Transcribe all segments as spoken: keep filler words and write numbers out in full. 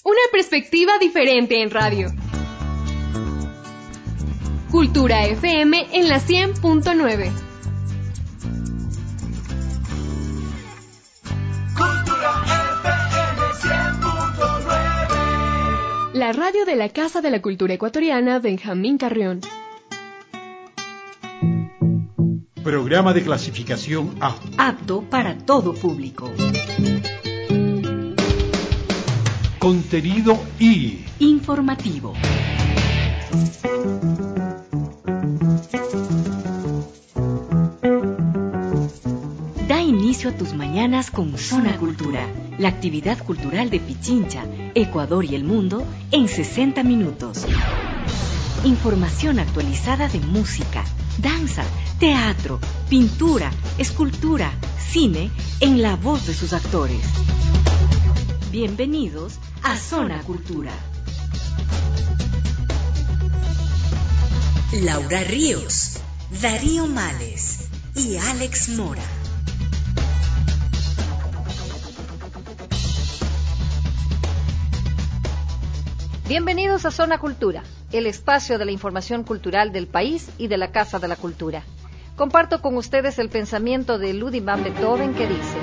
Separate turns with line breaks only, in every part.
Una perspectiva diferente en radio. Cultura F M en la cien punto nueve.
Cultura F M cien punto nueve.
La radio de la Casa de la Cultura Ecuatoriana Benjamín Carrión.
Programa de clasificación A.
Apto para todo público.
Contenido I.
Informativo. Da inicio a tus mañanas con Zona Cultura, la actividad cultural de Pichincha, Ecuador y el mundo en sesenta minutos. Información actualizada de música, danza, teatro, pintura, escultura, cine, en la voz de sus actores. Bienvenidos a Zona Cultura.
Laura Ríos, Darío Males y Alex Mora.
Bienvenidos a Zona Cultura, el espacio de la información cultural del país y de la Casa de la Cultura. Comparto con ustedes el pensamiento de Ludwig van Beethoven que dice: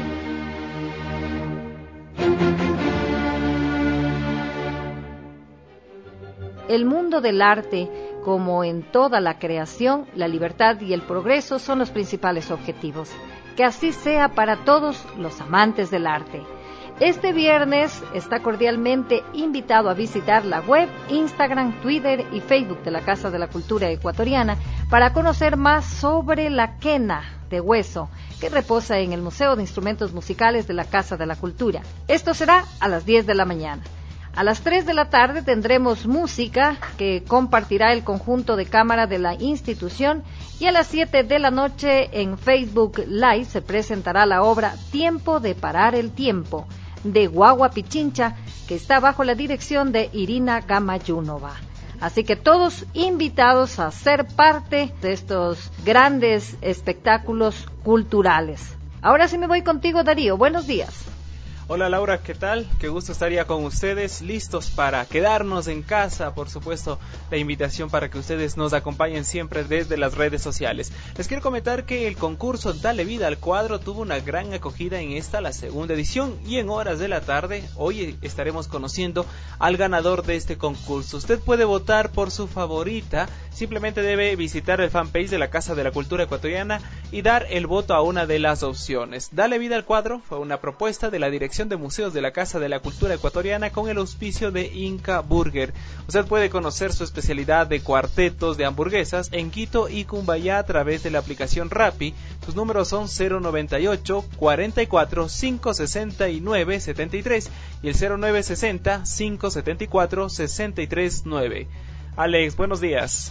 el mundo del arte, como en toda la creación, la libertad y el progreso son los principales objetivos. Que así sea para todos los amantes del arte. Este viernes está cordialmente invitado a visitar la web, Instagram, Twitter y Facebook de la Casa de la Cultura Ecuatoriana para conocer más sobre la quena de hueso que reposa en el Museo de Instrumentos Musicales de la Casa de la Cultura. Esto será a las diez de la mañana. A las tres de la tarde tendremos música que compartirá el conjunto de cámara de la institución y a las siete de la noche en Facebook Live se presentará la obra Tiempo de Parar el Tiempo de Guagua Pichincha, que está bajo la dirección de Irina Gamayunova. Así que todos invitados a ser parte de estos grandes espectáculos culturales. Ahora sí me voy contigo, Darío. Buenos días.
Hola Laura, ¿qué tal? Qué gusto estaría con ustedes, listos para quedarnos en casa, por supuesto, la invitación para que ustedes nos acompañen siempre desde las redes sociales. Les quiero comentar que el concurso Dale Vida al Cuadro tuvo una gran acogida en esta, la segunda edición, y en horas de la tarde, hoy estaremos conociendo al ganador de este concurso. Usted puede votar por su favorita, simplemente debe visitar el fanpage de la Casa de la Cultura Ecuatoriana y dar el voto a una de las opciones. Dale Vida al Cuadro fue una propuesta de la Dirección de Museos de la Casa de la Cultura Ecuatoriana con el auspicio de Inca Burger. Usted puede conocer su especialidad de cuartetos de hamburguesas en Quito y Cumbayá a través de la aplicación Rappi. Sus números son cero noventa y ocho, cuarenta y cuatro, quinientos sesenta y nueve, setenta y tres y el cero nueve sesenta, quinientos setenta y cuatro, sesenta y tres nueve. Alex, buenos días.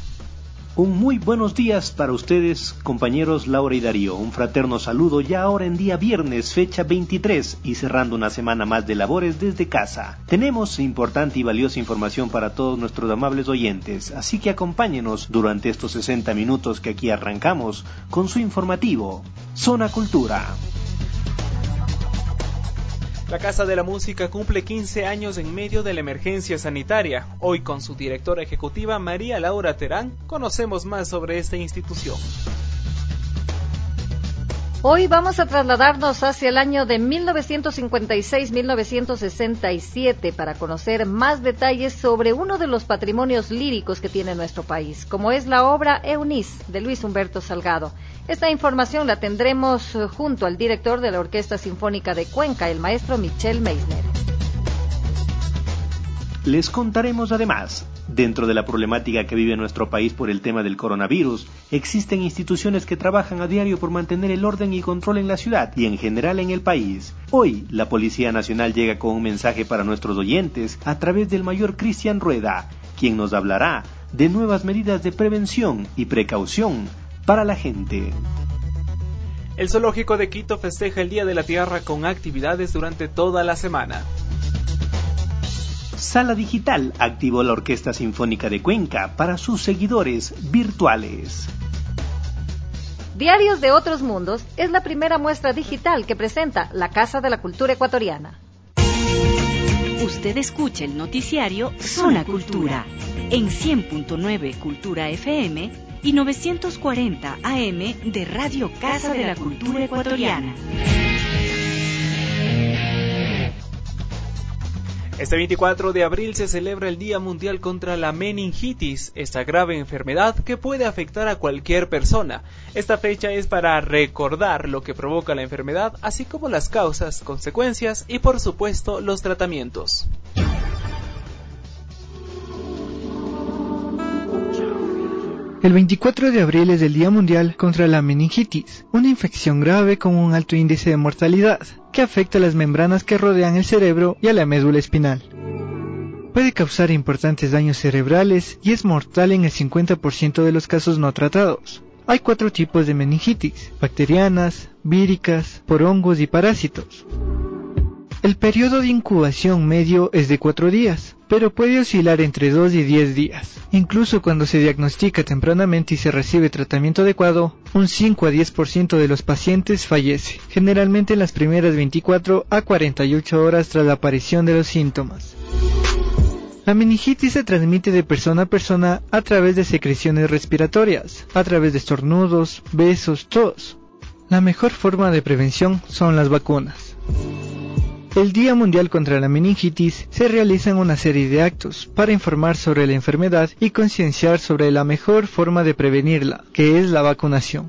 Un muy buenos días para ustedes, compañeros Laura y Darío. Un fraterno saludo ya ahora en día viernes, fecha veintitrés, y cerrando una semana más de labores desde casa. Tenemos importante y valiosa información para todos nuestros amables oyentes, así que acompáñenos durante estos sesenta minutos que aquí arrancamos con su informativo, Zona Cultura.
La Casa de la Música cumple quince años en medio de la emergencia sanitaria. Hoy con su directora ejecutiva María Laura Terán conocemos más sobre esta institución.
Hoy vamos a trasladarnos hacia el año de mil novecientos cincuenta y seis a mil novecientos sesenta y siete para conocer más detalles sobre uno de los patrimonios líricos que tiene nuestro país, como es la obra Eunice de Luis Humberto Salgado. Esta información la tendremos junto al director de la Orquesta Sinfónica de Cuenca, el maestro Michel Meisner.
Les contaremos además, dentro de la problemática que vive nuestro país por el tema del coronavirus, existen instituciones que trabajan a diario por mantener el orden y control en la ciudad y en general en el país. Hoy, la Policía Nacional llega con un mensaje para nuestros oyentes a través del mayor Cristian Rueda, quien nos hablará de nuevas medidas de prevención y precaución para la gente.
El Zoológico de Quito festeja el Día de la Tierra con actividades durante toda la semana.
Sala Digital activó la Orquesta Sinfónica de Cuenca para sus seguidores virtuales.
Diarios de Otros Mundos es la primera muestra digital que presenta la Casa de la Cultura Ecuatoriana.
Usted escucha el noticiario Zona Cultura en cien punto nueve Cultura F M y novecientos cuarenta A M de Radio Casa de la Cultura Ecuatoriana.
Este veinticuatro de abril se celebra el Día Mundial contra la Meningitis, esta grave enfermedad que puede afectar a cualquier persona. Esta fecha es para recordar lo que provoca la enfermedad, así como las causas, consecuencias y, por supuesto, los tratamientos.
El veinticuatro de abril es el Día Mundial contra la Meningitis, una infección grave con un alto índice de mortalidad, que afecta a las membranas que rodean el cerebro y a la médula espinal. Puede causar importantes daños cerebrales y es mortal en el cincuenta por ciento de los casos no tratados. Hay cuatro tipos de meningitis: bacterianas, víricas, por hongos y parásitos. El periodo de incubación medio es de cuatro días, pero puede oscilar entre dos y diez días. Incluso cuando se diagnostica tempranamente y se recibe tratamiento adecuado, un cinco a diez por ciento de los pacientes fallece, generalmente en las primeras veinticuatro a cuarenta y ocho horas tras la aparición de los síntomas. La meningitis se transmite de persona a persona a través de secreciones respiratorias, a través de estornudos, besos, tos. La mejor forma de prevención son las vacunas. El Día Mundial contra la Meningitis se realizan una serie de actos para informar sobre la enfermedad y concienciar sobre la mejor forma de prevenirla, que es la vacunación.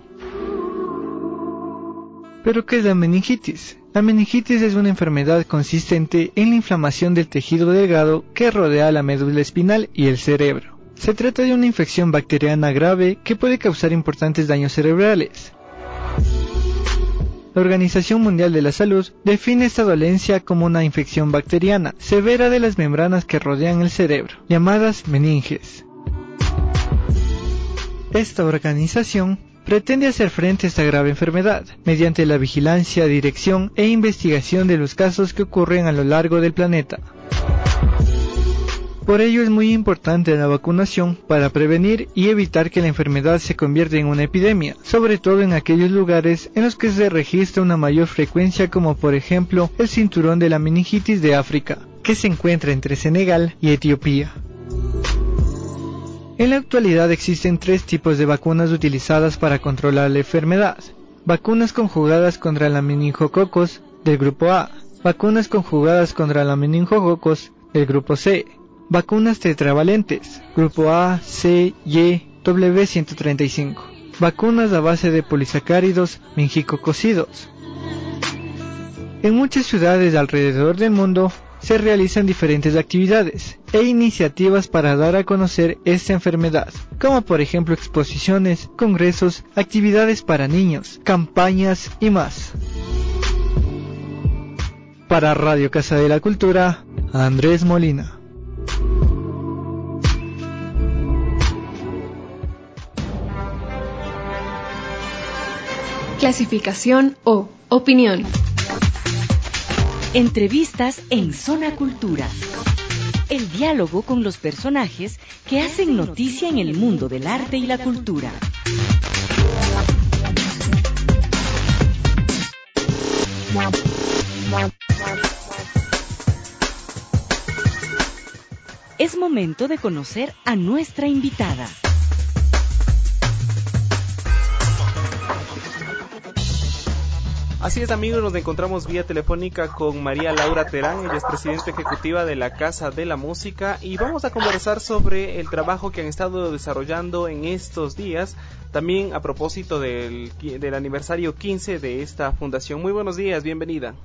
¿Pero qué es la meningitis? La meningitis es una enfermedad consistente en la inflamación del tejido delgado que rodea la médula espinal y el cerebro. Se trata de una infección bacteriana grave que puede causar importantes daños cerebrales. La Organización Mundial de la Salud define esta dolencia como una infección bacteriana severa de las membranas que rodean el cerebro, llamadas meninges. Esta organización pretende hacer frente a esta grave enfermedad mediante la vigilancia, dirección e investigación de los casos que ocurren a lo largo del planeta. Por ello es muy importante la vacunación para prevenir y evitar que la enfermedad se convierta en una epidemia, sobre todo en aquellos lugares en los que se registra una mayor frecuencia, como por ejemplo el cinturón de la meningitis de África, que se encuentra entre Senegal y Etiopía. En la actualidad existen tres tipos de vacunas utilizadas para controlar la enfermedad: vacunas conjugadas contra la meningococos del grupo A, vacunas conjugadas contra la meningococos del grupo C, vacunas tetravalentes, grupo A, C, Y, W ciento treinta y cinco, vacunas a base de polisacáridos mengicococidos. En muchas ciudades alrededor del mundo se realizan diferentes actividades e iniciativas para dar a conocer esta enfermedad, como por ejemplo exposiciones, congresos, actividades para niños, campañas y más. Para Radio Casa de la Cultura, Andrés Molina.
Clasificación O. Opinión.
Entrevistas en Zona Cultura. El diálogo con los personajes que hacen noticia en el mundo del arte y la cultura. Es momento de conocer a nuestra invitada.
Así es, amigos, nos encontramos vía telefónica con María Laura Terán. Ella es presidenta ejecutiva de la Casa de la Música y vamos a conversar sobre el trabajo que han estado desarrollando en estos días, también a propósito del, del aniversario quince de esta fundación. Muy buenos días, bienvenida.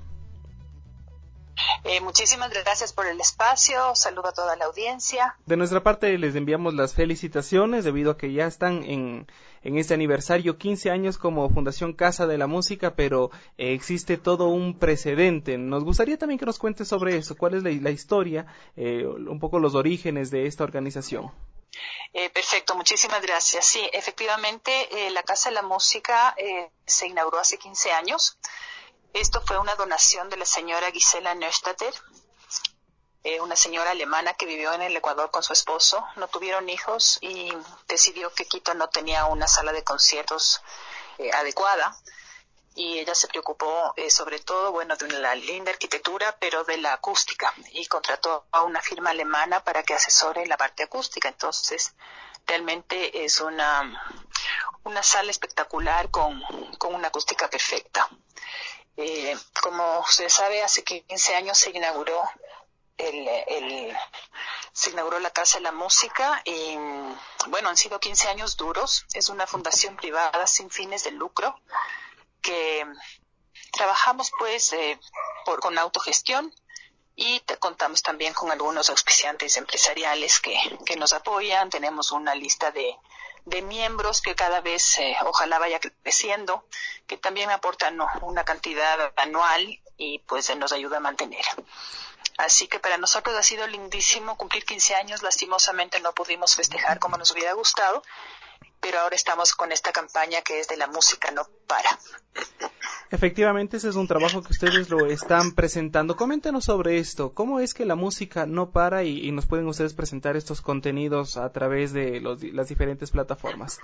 Eh, muchísimas gracias por el espacio, saludo a toda la audiencia.
De nuestra parte les enviamos las felicitaciones debido a que ya están en, en este aniversario quince años como Fundación Casa de la Música, pero eh, existe todo un precedente. Nos gustaría también que nos cuentes sobre eso, cuál es la, la historia, eh, un poco los orígenes de esta organización.
Eh, perfecto, muchísimas gracias. Sí, efectivamente eh, la Casa de la Música eh, se inauguró hace quince años. Esto fue una donación de la señora Gisela Neustaedter, eh, una señora alemana que vivió en el Ecuador con su esposo. No tuvieron hijos y decidió que Quito no tenía una sala de conciertos eh, adecuada. y ella se preocupó eh, sobre todo, bueno, de la linda arquitectura, pero de la acústica, y contrató a una firma alemana para que asesore la parte acústica. Entonces, realmente es una, una sala espectacular con, con una acústica perfecta. Eh, como usted sabe, hace quince años se inauguró el, el, se inauguró la Casa de la Música y, bueno, han sido quince años duros. Es una fundación privada sin fines de lucro que trabajamos pues eh, por, con autogestión, y te contamos también con algunos auspiciantes empresariales que, que nos apoyan. Tenemos una lista de, de miembros que cada vez eh, ojalá vaya creciendo, que también aportan una cantidad anual y pues nos ayuda a mantener. Así que para nosotros ha sido lindísimo cumplir quince años. Lastimosamente no pudimos festejar como nos hubiera gustado, pero ahora estamos con esta campaña que es de la música no para.
Efectivamente, ese es un trabajo que ustedes lo están presentando. Coméntenos sobre esto. ¿Cómo es que la música no para y, y nos pueden ustedes presentar estos contenidos a través de los, las diferentes plataformas?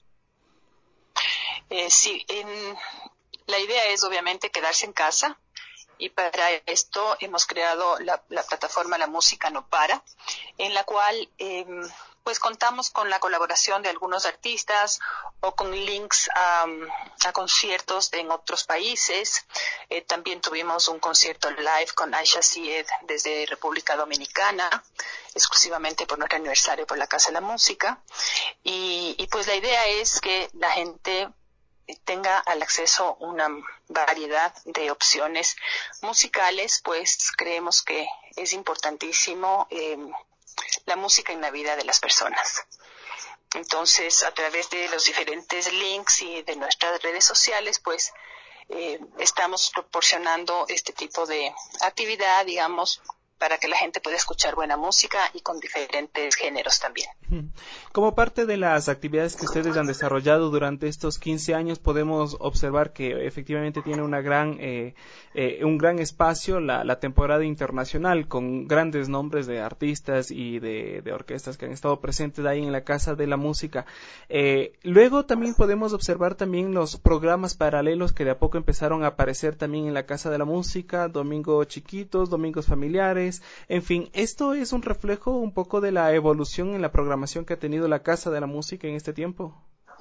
Eh, sí, en, la idea es obviamente quedarse en casa, y para esto hemos creado la, la plataforma La Música No Para, en la cual eh, pues contamos con la colaboración de algunos artistas o con links a, a conciertos en otros países. Eh, también tuvimos un concierto live con Aisha Syed desde República Dominicana, exclusivamente por nuestro aniversario por la Casa de la Música. Y, y pues la idea es que la gente tenga al acceso una variedad de opciones musicales, pues creemos que es importantísimo eh, la música en la vida de las personas. Entonces, a través de los diferentes links y de nuestras redes sociales, pues eh, estamos proporcionando este tipo de actividad, digamos, para que la gente pueda escuchar buena música y con diferentes géneros también.
Como parte de las actividades que ustedes han desarrollado durante estos quince años, podemos observar que efectivamente tiene una gran, eh, eh, un gran espacio la, la temporada internacional, con grandes nombres de artistas y de, de orquestas que han estado presentes ahí en la Casa de la Música. Eh, luego también podemos observar también los programas paralelos que de a poco empezaron a aparecer también en la Casa de la Música, domingos chiquitos, domingos familiares, en fin, esto es un reflejo un poco de la evolución en la programación que ha tenido la Casa de la Música en este tiempo.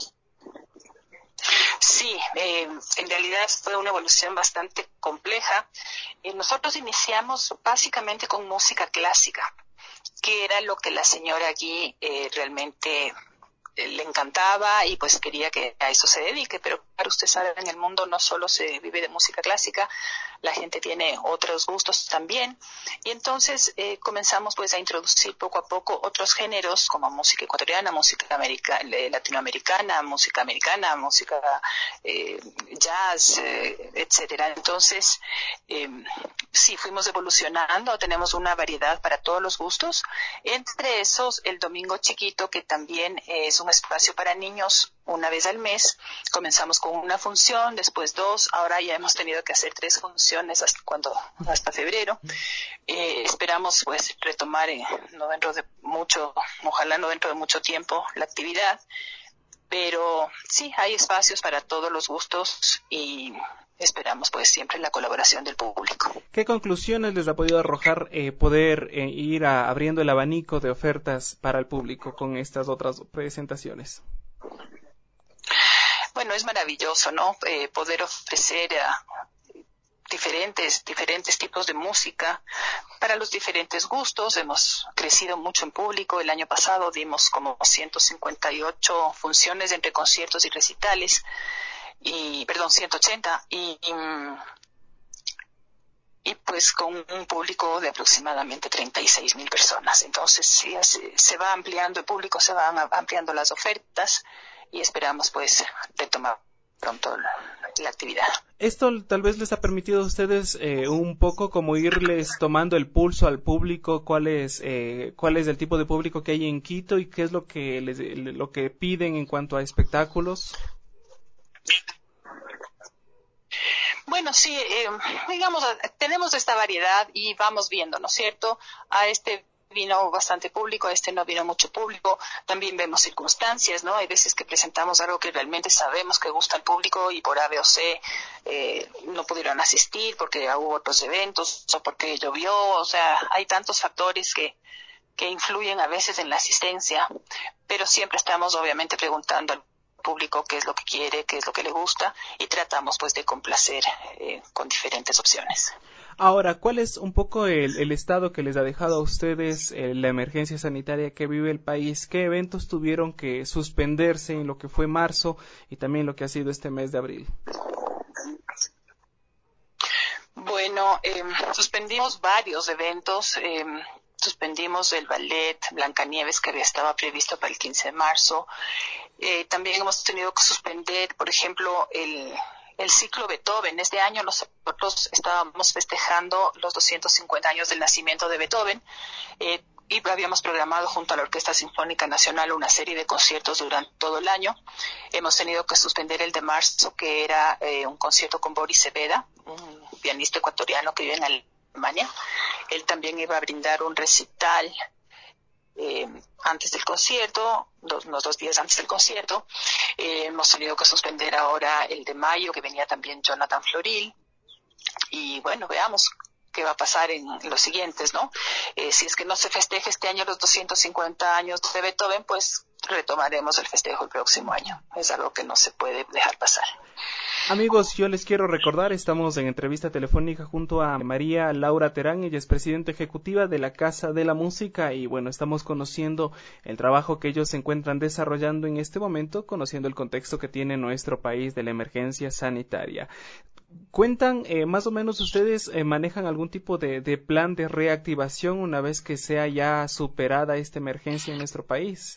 Sí, eh, en realidad fue una evolución bastante compleja. Eh, nosotros iniciamos básicamente con música clásica, que era lo que la señora Guy eh, realmente eh, le encantaba y pues quería que a eso se dedique, pero claro, usted sabe, en el mundo no solo se vive de música clásica, la gente tiene otros gustos también, y entonces eh, comenzamos pues a introducir poco a poco otros géneros como música ecuatoriana, música america, latinoamericana, música americana, música eh, jazz, eh, etcétera. Entonces eh, sí, fuimos evolucionando, tenemos una variedad para todos los gustos, entre esos el Domingo Chiquito, que también es un espacio para niños. Una vez al mes comenzamos con una función, después dos, ahora ya hemos tenido que hacer tres funciones hasta cuando hasta febrero. Eh, esperamos pues retomar eh, no dentro de mucho, ojalá no dentro de mucho tiempo la actividad, pero sí hay espacios para todos los gustos y esperamos pues siempre la colaboración del público.
¿Qué conclusiones les ha podido arrojar eh, poder eh, ir a, abriendo el abanico de ofertas para el público con estas otras presentaciones?
Bueno, es maravilloso, ¿no? Eh, poder ofrecer uh, diferentes, diferentes tipos de música para los diferentes gustos. Hemos crecido mucho en público. El año pasado dimos como ciento cincuenta y ocho funciones entre conciertos y recitales, y, perdón, ciento ochenta, y, y, y pues con un público de aproximadamente treinta y seis mil personas. Entonces, sí, se, se va ampliando el público, se van ampliando las ofertas, y esperamos pues retomar pronto la, la actividad.
Esto tal vez les ha permitido a ustedes eh, un poco como irles tomando el pulso al público, cuál es eh, cuál es el tipo de público que hay en Quito y qué es lo que les, lo que piden en cuanto a espectáculos.
Bueno, sí, eh, digamos, tenemos esta variedad y vamos viendo, ¿no es cierto? A este vino bastante público, este no vino mucho público. También vemos circunstancias, ¿no? Hay veces que presentamos algo que realmente sabemos que gusta al público y por A, B o C eh, no pudieron asistir porque hubo otros eventos o porque llovió. O sea, hay tantos factores que, que influyen a veces en la asistencia, pero siempre estamos obviamente preguntando al público qué es lo que quiere, qué es lo que le gusta y tratamos pues de complacer eh, con diferentes opciones.
Ahora, ¿cuál es un poco el, el estado que les ha dejado a ustedes eh, la emergencia sanitaria que vive el país? ¿Qué eventos tuvieron que suspenderse en lo que fue marzo y también lo que ha sido este mes de abril?
Bueno, eh, suspendimos varios eventos. Eh, suspendimos el ballet Blancanieves que había estaba previsto para el quince de marzo. Eh, también hemos tenido que suspender, por ejemplo, el... el ciclo Beethoven. Este año nosotros estábamos festejando los doscientos cincuenta años del nacimiento de Beethoven eh, y habíamos programado junto a la Orquesta Sinfónica Nacional una serie de conciertos durante todo el año. Hemos tenido que suspender el de marzo, que era eh, un concierto con Boris Cepeda, un pianista ecuatoriano que vive en Alemania. Él también iba a brindar un recital Eh, antes del concierto, dos, unos dos días antes del concierto. Eh, hemos tenido que suspender ahora el de mayo, que venía también Jonathan Floril. Y bueno, veamos qué va a pasar en los siguientes, ¿no? Eh, si es que no se festeja este año los doscientos cincuenta años de Beethoven, pues retomaremos el festejo el próximo año. Es algo que no se puede dejar pasar.
Amigos, yo les quiero recordar, estamos en entrevista telefónica junto a María Laura Terán, ella es presidenta ejecutiva de la Casa de la Música y bueno, estamos conociendo el trabajo que ellos se encuentran desarrollando en este momento, conociendo el contexto que tiene nuestro país de la emergencia sanitaria. Cuentan, eh, más o menos ustedes eh, manejan algún tipo de, de plan de reactivación una vez que sea ya superada esta emergencia en nuestro país.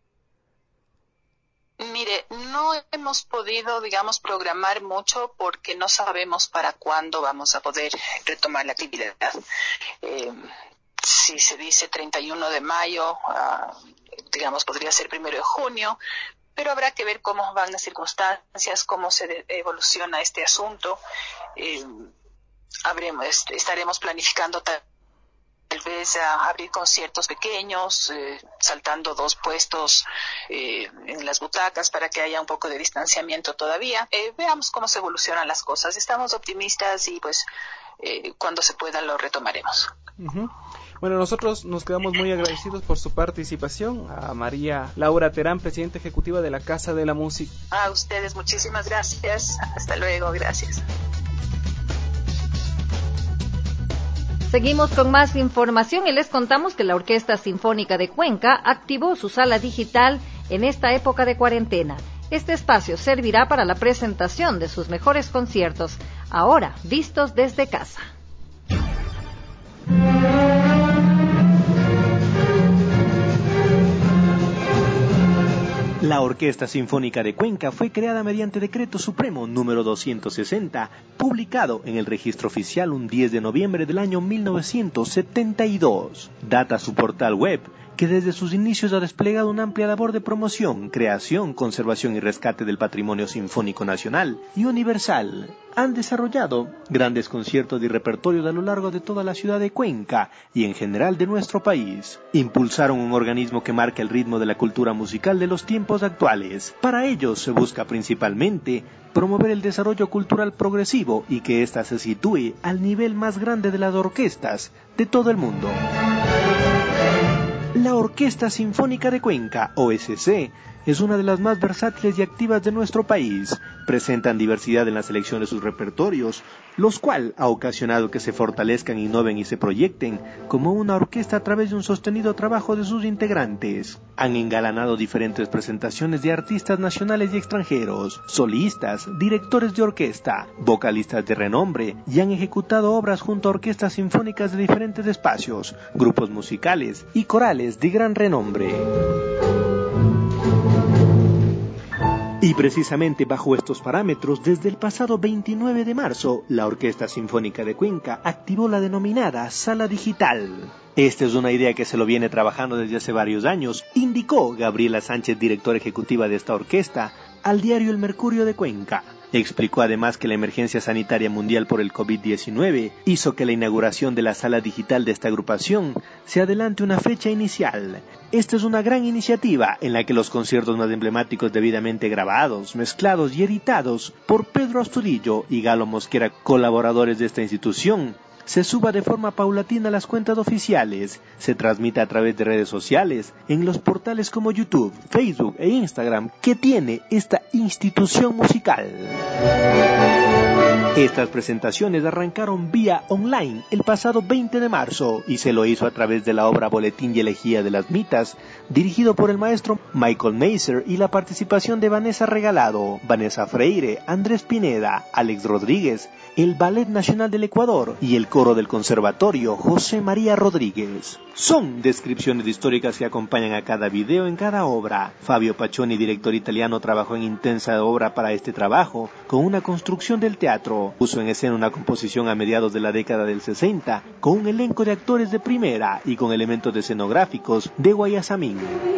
Mire, no hemos podido, digamos, programar mucho porque no sabemos para cuándo vamos a poder retomar la actividad. Eh, si se dice treinta y uno de mayo, uh, digamos, podría ser primero de junio, pero habrá que ver cómo van las circunstancias, cómo se de- evoluciona este asunto. Eh, habremos, est- estaremos planificando tal tal vez a abrir conciertos pequeños, eh, saltando dos puestos eh, en las butacas para que haya un poco de distanciamiento todavía. Eh, veamos cómo se evolucionan las cosas. Estamos optimistas y pues eh, cuando se pueda lo retomaremos.
Uh-huh. Bueno, nosotros nos quedamos muy agradecidos por su participación. A María Laura Terán, presidenta ejecutiva de la Casa de la Música.
A ustedes muchísimas gracias. Hasta luego, gracias.
Seguimos con más información y les contamos que la Orquesta Sinfónica de Cuenca activó su sala digital en esta época de cuarentena. Este espacio servirá para la presentación de sus mejores conciertos, ahora vistos desde casa.
La Orquesta Sinfónica de Cuenca fue creada mediante Decreto Supremo número doscientos sesenta, publicado en el Registro Oficial un diez de noviembre del año mil novecientos setenta y dos. Data su portal web, que desde sus inicios ha desplegado una amplia labor de promoción, creación, conservación y rescate del patrimonio sinfónico nacional y universal. Han desarrollado grandes conciertos y repertorios a lo largo de toda la ciudad de Cuenca y en general de nuestro país. Impulsaron un organismo que marca el ritmo de la cultura musical de los tiempos actuales. Para ello se busca principalmente promover el desarrollo cultural progresivo y que ésta se sitúe al nivel más grande de las orquestas de todo el mundo. La Orquesta Sinfónica de Cuenca, O S C, es una de las más versátiles y activas de nuestro país. Presentan diversidad en la selección de sus repertorios, los cual ha ocasionado que se fortalezcan, innoven y se proyecten como una orquesta a través de un sostenido trabajo de sus integrantes. Han engalanado diferentes presentaciones de artistas nacionales y extranjeros, solistas, directores de orquesta, vocalistas de renombre y han ejecutado obras junto a orquestas sinfónicas de diferentes espacios, grupos musicales y corales de gran renombre. Y precisamente bajo estos parámetros, desde el pasado veintinueve de marzo, la Orquesta Sinfónica de Cuenca activó la denominada Sala Digital. Esta es una idea que se lo viene trabajando desde hace varios años, indicó Gabriela Sánchez, directora ejecutiva de esta orquesta, al diario El Mercurio de Cuenca. Explicó además que la emergencia sanitaria mundial por el COVID diecinueve hizo que la inauguración de la sala digital de esta agrupación se adelante una fecha inicial. Esta es una gran iniciativa en la que los conciertos más emblemáticos debidamente grabados, mezclados y editados por Pedro Astudillo y Galo Mosquera, colaboradores de esta institución, se suba de forma paulatina a las cuentas oficiales, se transmite a través de redes sociales, en los portales como YouTube, Facebook e Instagram que tiene esta institución musical. Estas presentaciones arrancaron vía online el pasado veinte de marzo y se lo hizo a través de la obra Boletín y Elegía de las Mitas, dirigido por el maestro Michael Mazer y la participación de Vanessa Regalado, Vanessa Freire, Andrés Pineda, Alex Rodríguez, el Ballet Nacional del Ecuador y el coro del Conservatorio José María Rodríguez. Son descripciones históricas que acompañan a cada video en cada obra. Fabio Paccioni, director italiano, trabajó en intensa obra para este trabajo, con una construcción del teatro. Puso en escena una composición a mediados de la década del sesenta, con un elenco de actores de primera y con elementos escenográficos de Guayasamín.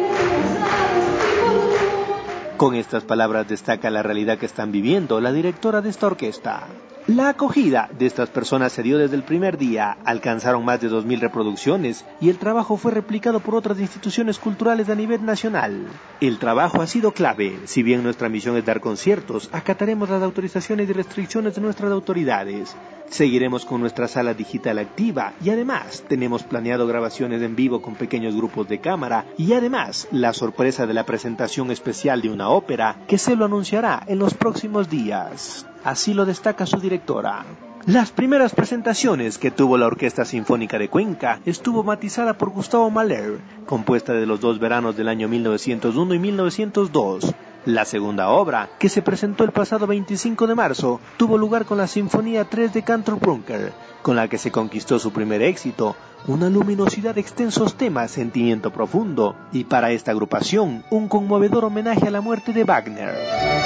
Con estas palabras destaca la realidad que están viviendo la directora de esta orquesta. La acogida de estas personas se dio desde el primer día, alcanzaron más de dos mil reproducciones y el trabajo fue replicado por otras instituciones culturales a nivel nacional. El trabajo ha sido clave, si bien nuestra misión es dar conciertos, acataremos las autorizaciones y restricciones de nuestras autoridades. Seguiremos con nuestra sala digital activa y además tenemos planeado grabaciones en vivo con pequeños grupos de cámara y además la sorpresa de la presentación especial de una ópera que se lo anunciará en los próximos días. Así lo destaca su directora. Las primeras presentaciones que tuvo la Orquesta Sinfónica de Cuenca estuvo matizada por Gustavo Mahler, compuesta de los dos veranos del año mil novecientos uno y mil novecientos dos. La segunda obra, que se presentó el pasado veinticinco de marzo, tuvo lugar con la Sinfonía tres de Cantor Brunker, con la que se conquistó su primer éxito, una luminosidad de extensos temas, sentimiento profundo, y para esta agrupación, un conmovedor homenaje a la muerte de Wagner.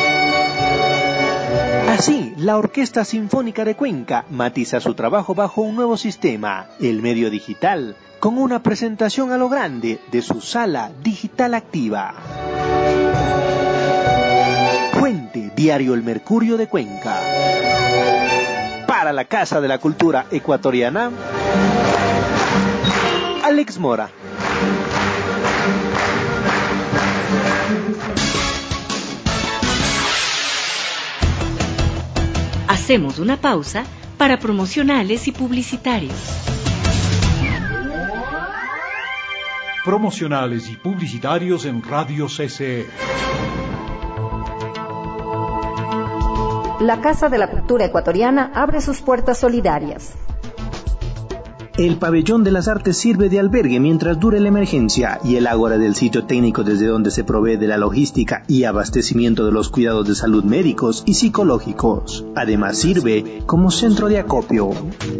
Así, la Orquesta Sinfónica de Cuenca matiza su trabajo bajo un nuevo sistema, el medio digital, con una presentación a lo grande de su sala digital activa. Fuente, Diario El Mercurio de Cuenca. Para la Casa de la Cultura Ecuatoriana, Alex Mora.
Hacemos una pausa para promocionales y publicitarios.
Promocionales y publicitarios en Radio C C E.
La Casa de la Cultura Ecuatoriana abre sus puertas solidarias.
El Pabellón de las Artes sirve de albergue mientras dure la emergencia y el ágora del sitio técnico desde donde se provee de la logística y abastecimiento de los cuidados de salud médicos y psicológicos. Además sirve como centro de acopio.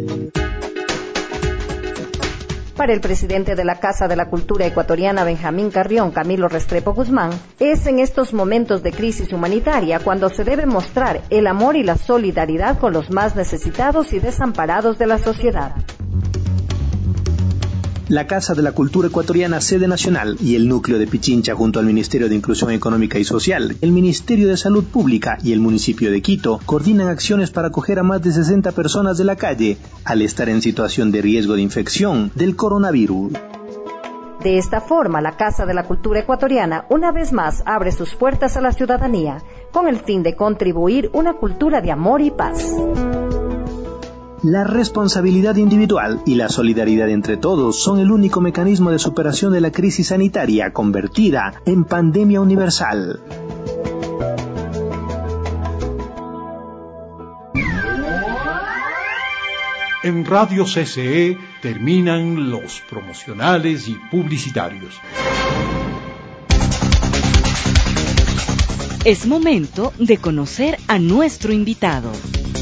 Para el presidente de la Casa de la Cultura Ecuatoriana, Benjamín Carrión, Camilo Restrepo Guzmán, es en estos momentos de crisis humanitaria cuando se debe mostrar el amor y la solidaridad con los más necesitados y desamparados de la sociedad.
La Casa de la Cultura Ecuatoriana, sede nacional, y el núcleo de Pichincha junto al Ministerio de Inclusión Económica y Social, el Ministerio de Salud Pública y el municipio de Quito coordinan acciones para acoger a más de sesenta personas de la calle al estar en situación de riesgo de infección del coronavirus.
De esta forma, la Casa de la Cultura Ecuatoriana una vez más abre sus puertas a la ciudadanía con el fin de contribuir una cultura de amor y paz.
La responsabilidad individual y la solidaridad entre todos son el único mecanismo de superación de la crisis sanitaria convertida en pandemia universal.
En Radio C C E terminan los promocionales y publicitarios.
Es momento de conocer a nuestro invitado.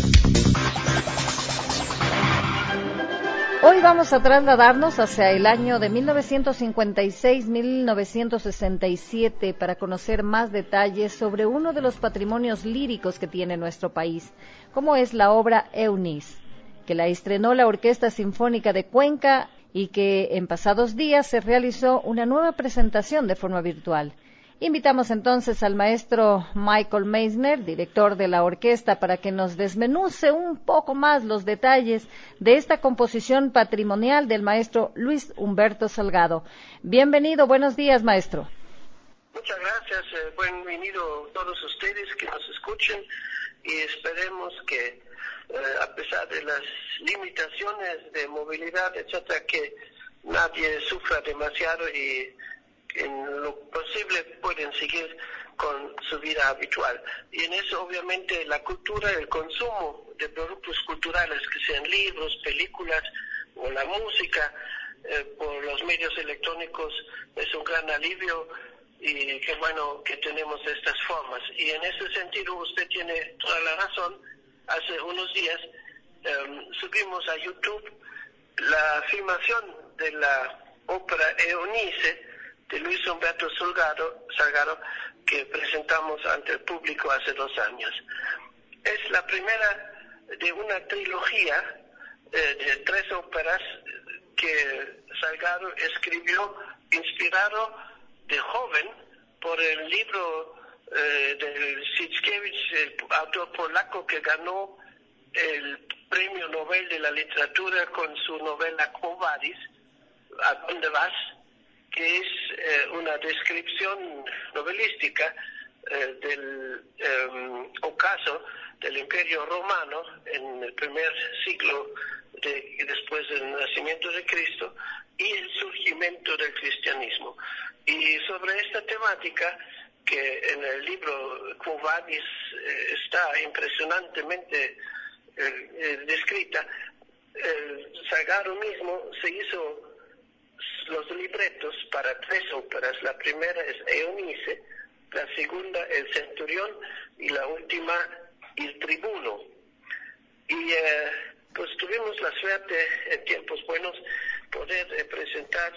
Hoy vamos a trasladarnos hacia el año de mil novecientos cincuenta y seis a mil novecientos sesenta y siete para conocer más detalles sobre uno de los patrimonios líricos que tiene nuestro país, como es la obra Eunice, que la estrenó la Orquesta Sinfónica de Cuenca y que en pasados días se realizó una nueva presentación de forma virtual. Invitamos entonces al maestro Michael Meisner, director de la orquesta, para que nos desmenuce un poco más los detalles de esta composición patrimonial del maestro Luis Humberto Salgado. Bienvenido, buenos días, maestro.
Muchas gracias, eh, bienvenido a todos ustedes que nos escuchen y esperemos que eh, a pesar de las limitaciones de movilidad, etcétera, que nadie sufra demasiado y en lo posible pueden seguir con su vida habitual. Y en eso obviamente la cultura, el consumo de productos culturales, que sean libros, películas o la música, eh, por los medios electrónicos es un gran alivio y qué bueno que tenemos estas formas. Y en ese sentido usted tiene toda la razón. Hace unos días um, subimos a YouTube la filmación de la ópera Eunice de Luis Humberto Salgado, Salgado, que presentamos ante el público hace dos años. Es la primera de una trilogía eh, de tres óperas que Salgado escribió inspirado de joven por el libro eh, de Mickiewicz, el autor polaco que ganó el Premio Nobel de la Literatura con su novela Quo Vadis, ¿A dónde vas?, que es eh, una descripción novelística eh, del eh, ocaso del Imperio Romano en el primer siglo de, después del nacimiento de Cristo y el surgimiento del cristianismo. Y sobre esta temática, que en el libro Quo Vadis eh, está impresionantemente eh, eh, descrita, eh, Salgado mismo se hizo los libretos para tres óperas. La primera es Eunice, la segunda El Centurión y la última El Tribuno. Y eh, pues tuvimos la suerte en tiempos buenos poder eh, presentar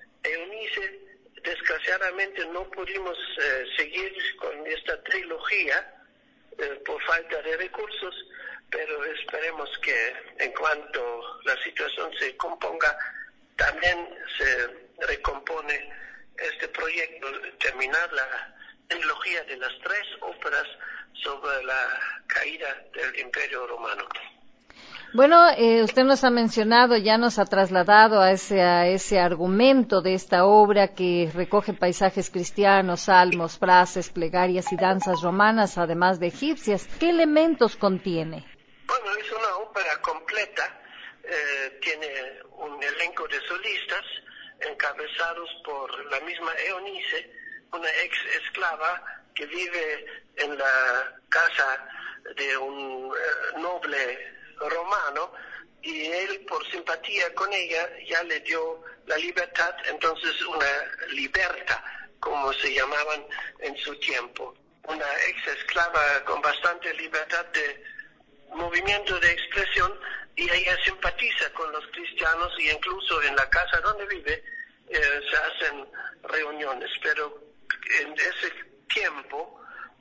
Eunice. Desgraciadamente no pudimos eh, seguir con esta trilogía eh, por falta de recursos, pero esperemos que en cuanto la situación se componga, también se recompone este proyecto, terminar la trilogía de las tres óperas sobre la caída del Imperio Romano.
Bueno, eh, usted nos ha mencionado, ya nos ha trasladado a ese, a ese argumento de esta obra que recoge paisajes cristianos, salmos, frases, plegarias y danzas romanas, además de egipcias. ¿Qué elementos contiene?
Bueno, es una ópera completa. Eh, tiene un elenco de solistas encabezados por la misma Eunice, una ex esclava que vive en la casa de un eh, noble romano, y él, por simpatía con ella, ya le dio la libertad, entonces una liberta, como se llamaban en su tiempo. Una ex esclava con bastante libertad de movimiento de expresión, y ella simpatiza con los cristianos, y incluso en la casa donde vive eh, se hacen reuniones. Pero en ese tiempo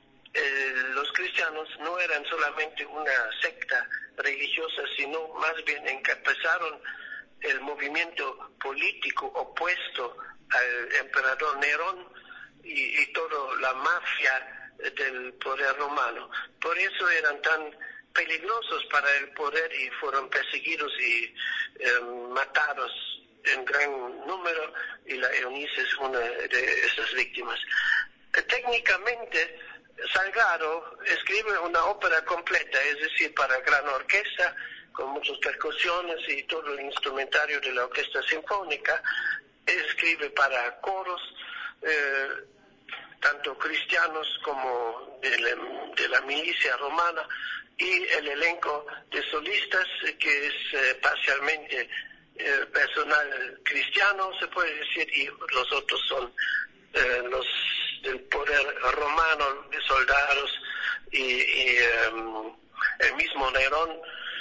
eh, los cristianos no eran solamente una secta religiosa, sino más bien encabezaron el movimiento político opuesto al emperador Nerón y, y toda la mafia del poder romano. Por eso eran tan peligrosos para el poder y fueron perseguidos y eh, matados en gran número, y la Eunice es una de esas víctimas. Eh, técnicamente, Salgado escribe una ópera completa, es decir, para gran orquesta, con muchas percusiones y todo el instrumentario de la orquesta sinfónica. Escribe para coros, eh, tanto cristianos como de la, de la milicia romana, y el elenco de solistas, que es eh, parcialmente eh, personal cristiano, se puede decir, y los otros son eh, los del poder romano, de soldados, y, y um, el mismo Nerón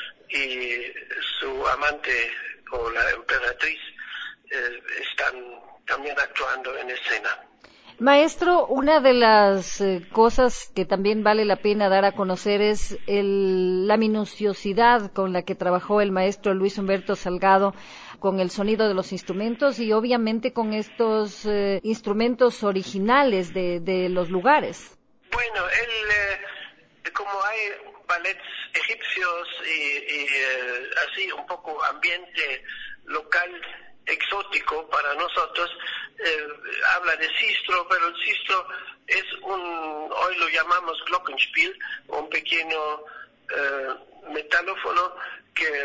y su amante o la emperatriz eh, están también actuando en escena.
Maestro, una de las eh, cosas que también vale la pena dar a conocer es el, la minuciosidad con la que trabajó el maestro Luis Humberto Salgado con el sonido de los instrumentos y obviamente con estos eh, instrumentos originales de, de los lugares.
Bueno, el, eh, como hay ballets egipcios y, y eh, así un poco ambiente local exótico para nosotros, eh, habla de sistro, pero el sistro es un, hoy lo llamamos glockenspiel, un pequeño eh, metalófono que,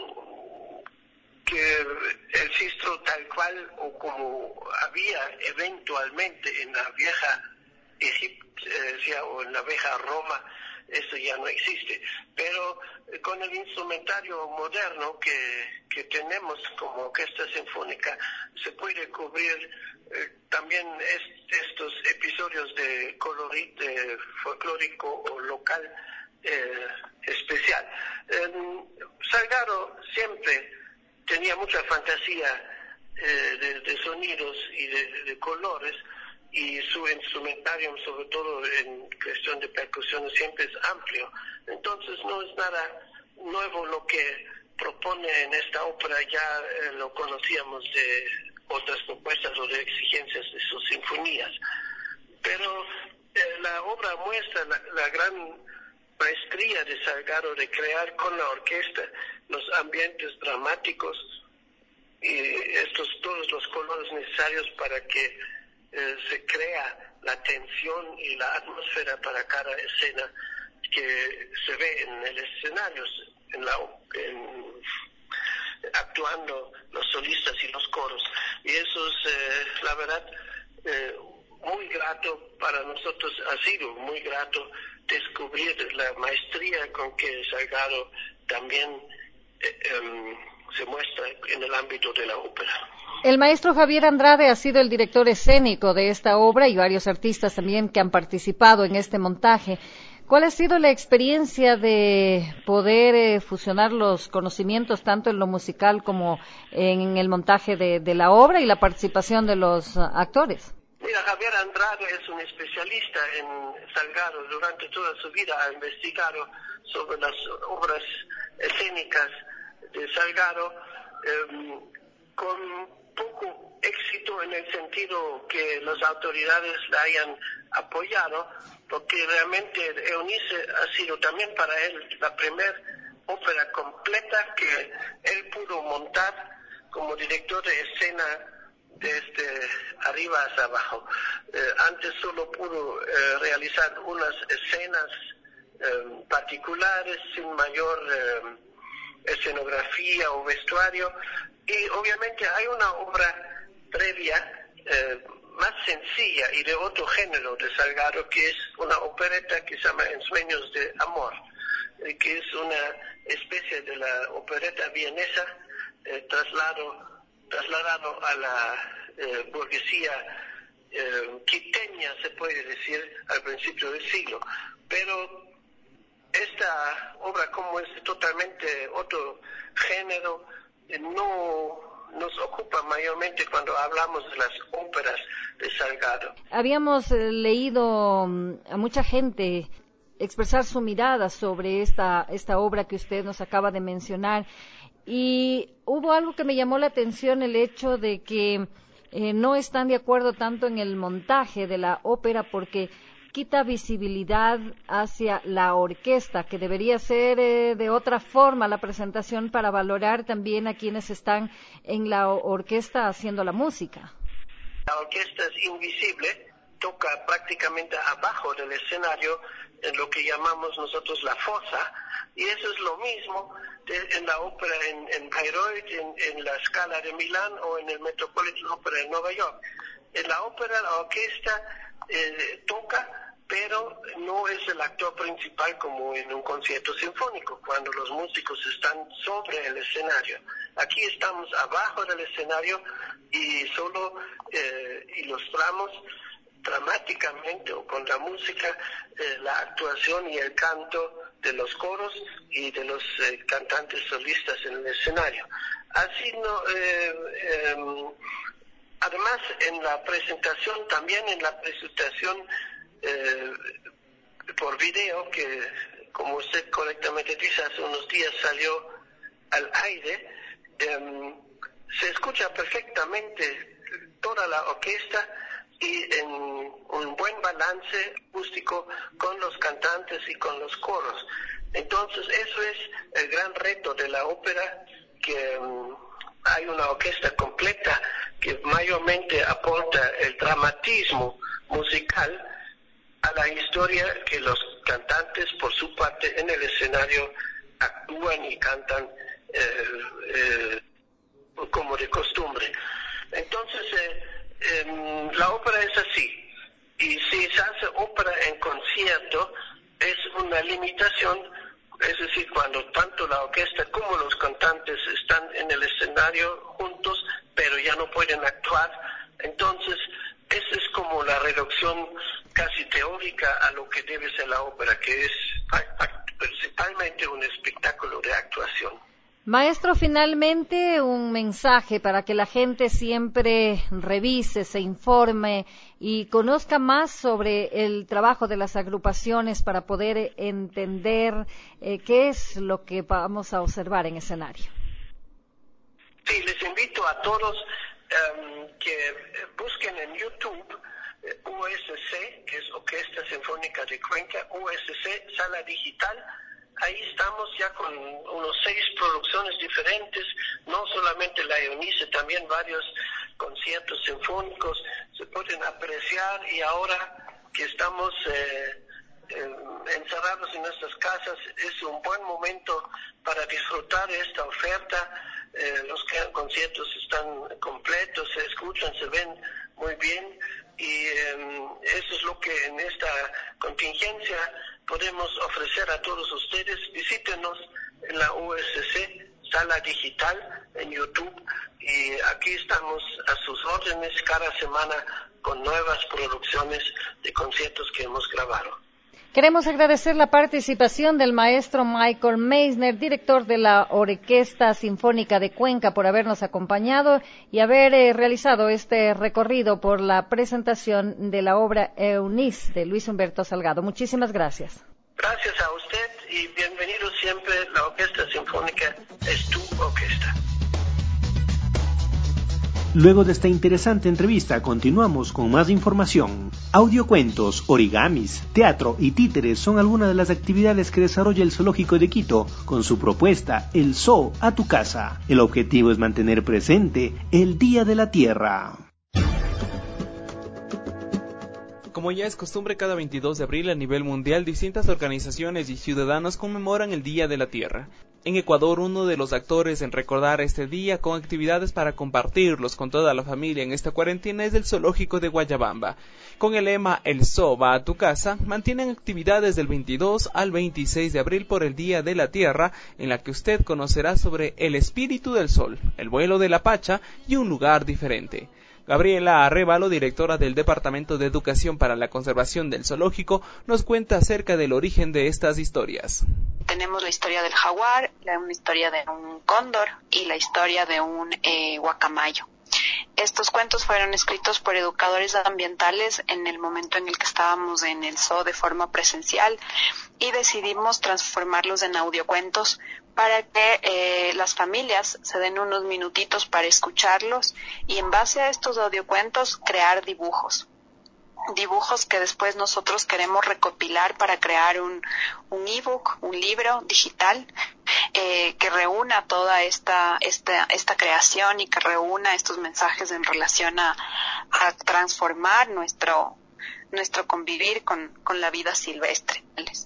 que el sistro tal cual o como había eventualmente en la vieja Egipcia o en la vieja Roma, eso ya no existe, pero con el instrumentario moderno que, que tenemos como orquesta sinfónica se puede cubrir eh, también est, estos episodios de colorido folclórico o local eh, especial. Eh, Salgado siempre tenía mucha fantasía eh, de, de sonidos y de, de colores, y su instrumentario, sobre todo en cuestión de percusión, siempre es amplio. Entonces no es nada nuevo lo que propone en esta ópera, ya eh, lo conocíamos de otras propuestas o de exigencias de sus sinfonías. Pero eh, la obra muestra la, la gran maestría de Salgado de crear con la orquesta los ambientes dramáticos y estos todos los colores necesarios para que Eh, se crea la tensión y la atmósfera para cada escena que se ve en el escenario, en la, en, actuando los solistas y los coros. Y eso es, eh, la verdad, eh, muy grato para nosotros, ha sido muy grato descubrir la maestría con que Salgado también eh, eh, se muestra en el ámbito de la ópera.
El maestro Javier Andrade ha sido el director escénico de esta obra y varios artistas también que han participado en este montaje. ¿Cuál ha sido la experiencia de poder eh, fusionar los conocimientos tanto en lo musical como en el montaje de, de la obra y la participación de los uh, actores?
Mira, Javier Andrade es un especialista en Salgado. Durante toda su vida ha investigado sobre las obras escénicas de Salgado eh, con poco éxito en el sentido que las autoridades la hayan apoyado, porque realmente Eunice ha sido también para él la primera ópera completa que él pudo montar como director de escena desde arriba hacia abajo. Eh, antes solo pudo eh, realizar unas escenas eh, particulares sin mayor eh, escenografía o vestuario, y obviamente hay una obra previa eh, más sencilla y de otro género de Salgado, que es una opereta que se llama En Sueños de Amor, eh, que es una especie de la opereta vienesa eh, traslado, trasladado a la eh, burguesía eh, quiteña, se puede decir, al principio del siglo. Pero esta obra, como es totalmente otro género, eh, no nos ocupa mayormente cuando hablamos de las óperas de Salgado.
Habíamos eh, leído um, a mucha gente expresar su mirada sobre esta, esta obra que usted nos acaba de mencionar, y hubo algo que me llamó la atención, el hecho de que eh, no están de acuerdo tanto en el montaje de la ópera porque quita visibilidad hacia la orquesta, que debería ser eh, de otra forma la presentación para valorar también a quienes están en la orquesta haciendo la música.
La orquesta es invisible, toca prácticamente abajo del escenario, en lo que llamamos nosotros la fosa, y eso es lo mismo de, en la ópera en, en Bayreuth, en, en la Scala de Milán o en el Metropolitan Opera de Nueva York. En la ópera la orquesta eh, toca, pero no es el actor principal como en un concierto sinfónico, cuando los músicos están sobre el escenario. Aquí estamos abajo del escenario y solo eh, ilustramos dramáticamente o con la música eh, la actuación y el canto de los coros y de los eh, cantantes solistas en el escenario. Así no, eh, eh, además en la presentación, también en la presentación eh, por video, que como usted correctamente dice, hace unos días salió al aire, eh, se escucha perfectamente toda la orquesta y en un buen balance acústico con los cantantes y con los coros. Entonces eso es el gran reto de la ópera, que um, hay una orquesta completa que mayormente aporta el dramatismo musical a la historia, que los cantantes por su parte en el escenario actúan y cantan eh, eh, como de costumbre. Entonces eh, eh, la ópera es así, y si se hace ópera en concierto es una limitación, es decir, cuando tanto la orquesta como los cantantes están en el escenario juntos, pero ya no pueden actuar. Entonces esa es como la reducción casi teórica a lo que debe ser la ópera, que es principalmente un espectáculo de actuación.
Maestro, finalmente un mensaje para que la gente siempre revise, se informe y conozca más sobre el trabajo de las agrupaciones para poder entender eh, qué es lo que vamos a observar en escenario.
Sí, les invito a todos um, que busquen en YouTube U S C, que es Orquesta Sinfónica de Cuenca, U S C, Sala Digital. Ahí estamos ya con unos seis producciones diferentes, no solamente la Eunice, también varios conciertos sinfónicos se pueden apreciar, y ahora que estamos eh, eh, encerrados en nuestras casas es un buen momento para disfrutar de esta oferta. Eh, los conciertos están completos, se escuchan, se ven muy bien, y eh, eso es lo que en esta contingencia podemos ofrecer a todos ustedes. Visítenos en la U S C, Sala Digital, en YouTube, y aquí estamos a sus órdenes cada semana con nuevas producciones de conciertos que hemos grabado.
Queremos agradecer la participación del maestro Michael Meisner, director de la Orquesta Sinfónica de Cuenca, por habernos acompañado y haber eh, realizado este recorrido por la presentación de la obra Eunice de Luis Humberto Salgado. Muchísimas gracias.
Gracias a usted y bienvenido siempre. La Orquesta Sinfónica es tu orquesta.
Luego de esta interesante entrevista, continuamos con más información. Audiocuentos, origamis, teatro y títeres son algunas de las actividades que desarrolla el Zoológico de Quito con su propuesta El Zoo a tu casa. El objetivo es mantener presente el Día de la Tierra.
Como ya es costumbre, cada veintidós de abril a nivel mundial distintas organizaciones y ciudadanos conmemoran el Día de la Tierra. En Ecuador, uno de los actores en recordar este día con actividades para compartirlos con toda la familia en esta cuarentena es el Zoológico de Guayabamba. Con el lema El Zoo va a tu casa, mantienen actividades del veintidós al veintiséis de abril por el Día de la Tierra, en la que usted conocerá sobre el espíritu del sol, el vuelo de la pacha y un lugar diferente. Gabriela Arrévalo, directora del Departamento de Educación para la Conservación del Zoológico, nos cuenta acerca del origen de estas historias.
Tenemos la historia del jaguar, una historia de un cóndor y la historia de un eh, guacamayo. Estos cuentos fueron escritos por educadores ambientales en el momento en el que estábamos en el zoo de forma presencial y decidimos transformarlos en audiocuentos para que eh, las familias se den unos minutitos para escucharlos y en base a estos audiocuentos crear dibujos. Dibujos que después nosotros queremos recopilar para crear un, un ebook, un libro digital eh, que reúna toda esta, esta, esta creación y que reúna estos mensajes en relación a, a transformar nuestro, nuestro convivir con, con la vida silvestre.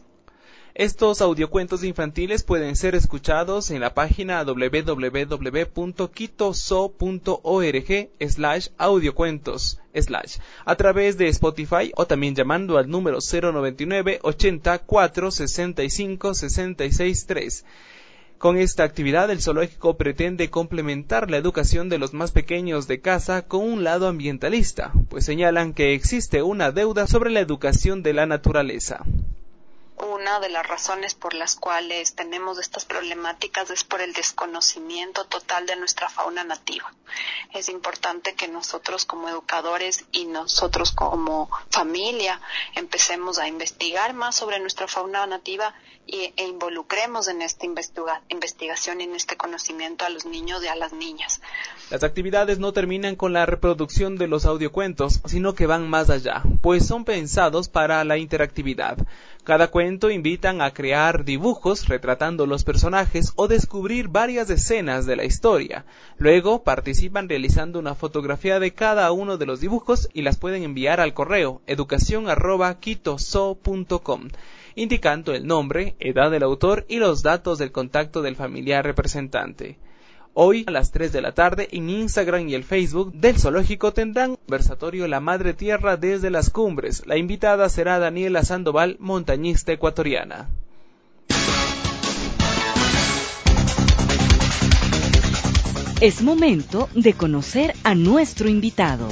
Estos audiocuentos infantiles pueden ser escuchados en la página doble u doble u doble u punto quitozoo punto org slash audiocuentos slash a través de Spotify o también llamando al número cero noventa y nueve, ochenta, cuatro, sesenta y cinco, sesenta y seis, tres. Con esta actividad, el zoológico pretende complementar la educación de los más pequeños de casa con un lado ambientalista, pues señalan que existe una deuda sobre la educación de la naturaleza.
Una de las razones por las cuales tenemos estas problemáticas es por el desconocimiento total de nuestra fauna nativa. Es importante que nosotros como educadores y nosotros como familia empecemos a investigar más sobre nuestra fauna nativa y, e involucremos en esta investiga, investigación y en este conocimiento a los niños y a las niñas.
Las actividades no terminan con la reproducción de los audiocuentos, sino que van más allá, pues son pensados para la interactividad. Cada cuento invitan a crear dibujos retratando los personajes o descubrir varias escenas de la historia. Luego participan realizando una fotografía de cada uno de los dibujos y las pueden enviar al correo educación arroba quitoso punto com, indicando el nombre, edad del autor y los datos del contacto del familiar representante. Hoy a las tres de la tarde en Instagram y el Facebook del Zoológico tendrán conversatorio La Madre Tierra desde las cumbres. La invitada será Daniela Sandoval, montañista ecuatoriana.
Es momento de conocer a nuestro invitado.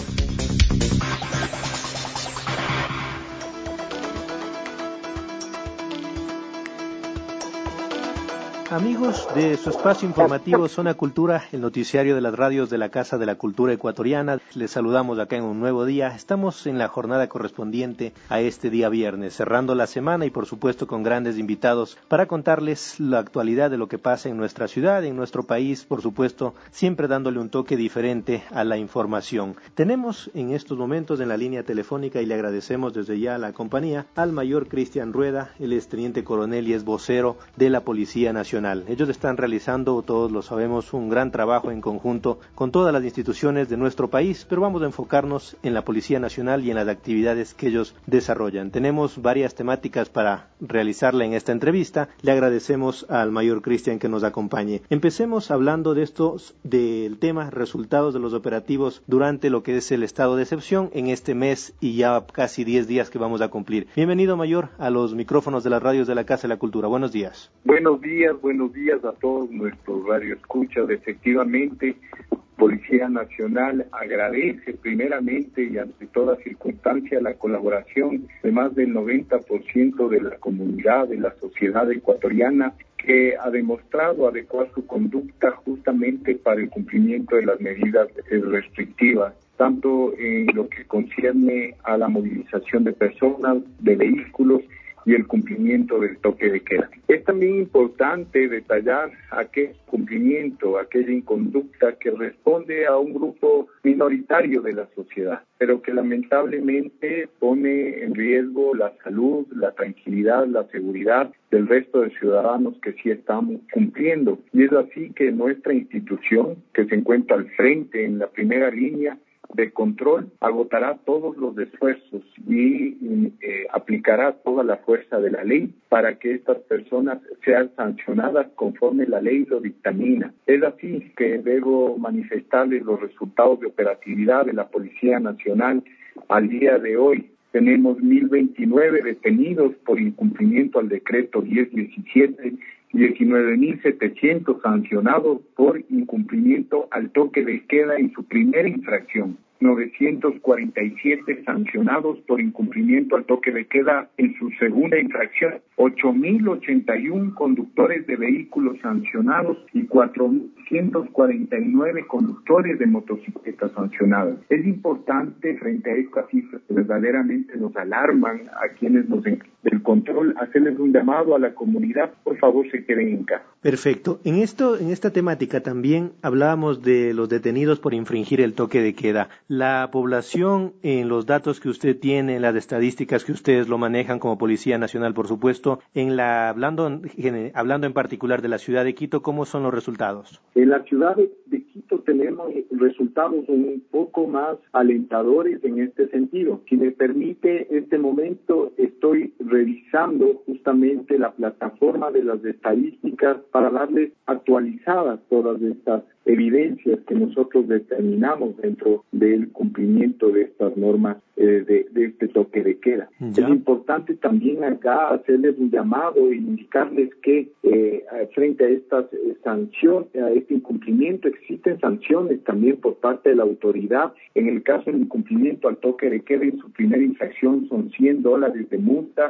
Amigos de su espacio informativo Zona Cultura, el noticiario de las radios de la Casa de la Cultura Ecuatoriana, les saludamos acá en un nuevo día. Estamos en la jornada correspondiente a este día viernes, cerrando la semana y por supuesto con grandes invitados para contarles la actualidad de lo que pasa en nuestra ciudad, en nuestro país, por supuesto, siempre dándole un toque diferente a la información. Tenemos en estos momentos en la línea telefónica, y le agradecemos desde ya a la compañía, al mayor Cristian Rueda. Él es teniente coronel y es vocero de la Policía Nacional. Ellos están realizando, todos lo sabemos, un gran trabajo en conjunto con todas las instituciones de nuestro país, pero vamos a enfocarnos en la Policía Nacional y en las actividades que ellos desarrollan. Tenemos varias temáticas para realizarla en esta entrevista. Le agradecemos al mayor Cristian que nos acompañe. Empecemos hablando de estos, del tema resultados de los operativos durante lo que es el estado de excepción en este mes y ya casi diez días que vamos a cumplir. Bienvenido, mayor, a los micrófonos de las radios de la Casa de la Cultura. Buenos días.
Buenos días, buenos días a todos nuestros radioescuchas. Efectivamente, Policía Nacional agradece primeramente y ante toda circunstancia la colaboración de más del noventa por ciento de la comunidad, de la sociedad ecuatoriana, que ha demostrado adecuar su conducta justamente para el cumplimiento de las medidas restrictivas, tanto en lo que concierne a la movilización de personas, de vehículos, y el cumplimiento del toque de queda. Es también importante detallar aquel cumplimiento, aquella inconducta que responde a un grupo minoritario de la sociedad, pero que lamentablemente pone en riesgo la salud, la tranquilidad, la seguridad del resto de ciudadanos que sí estamos cumpliendo. Y es así que nuestra institución, que se encuentra al frente, en la primera línea de control, agotará todos los esfuerzos y eh, aplicará toda la fuerza de la ley para que estas personas sean sancionadas conforme la ley lo dictamina. Es así que debo manifestarles los resultados de operatividad de la Policía Nacional al día de hoy. Tenemos mil veintinueve detenidos por incumplimiento al decreto diez diecisiete, diecinueve mil setecientos sancionados por incumplimiento al toque de queda en su primera infracción, novecientos cuarenta y siete sancionados por incumplimiento al toque de queda en su segunda infracción, ocho mil ochenta y uno conductores de vehículos sancionados y cuatrocientos cuarenta y nueve conductores de motocicletas sancionados. Es importante, frente a estas cifras que verdaderamente nos alarman a quienes nos encargan del control, hacerles un llamado a la comunidad, por favor se queden en casa.
Perfecto. En esto, en esta temática también hablábamos de los detenidos por infringir el toque de queda. La población, en los datos que usted tiene, en las estadísticas que ustedes lo manejan como Policía Nacional, por supuesto, en la hablando, hablando en particular de la ciudad de Quito, ¿cómo son los resultados?
En la ciudad de, de Quito tenemos resultados un poco más alentadores en este sentido. Si me permite, en este momento estoy revisando justamente la plataforma de las estadísticas para darles actualizadas todas estas evidencias que nosotros determinamos dentro del cumplimiento de estas normas eh, de, de este toque de queda. ¿Ya? Es importante también acá hacerles un llamado e indicarles que eh, frente a estas eh, sanciones, a este incumplimiento, existen sanciones también por parte de la autoridad. En el caso del incumplimiento al toque de queda en su primera infracción son cien dólares de multa,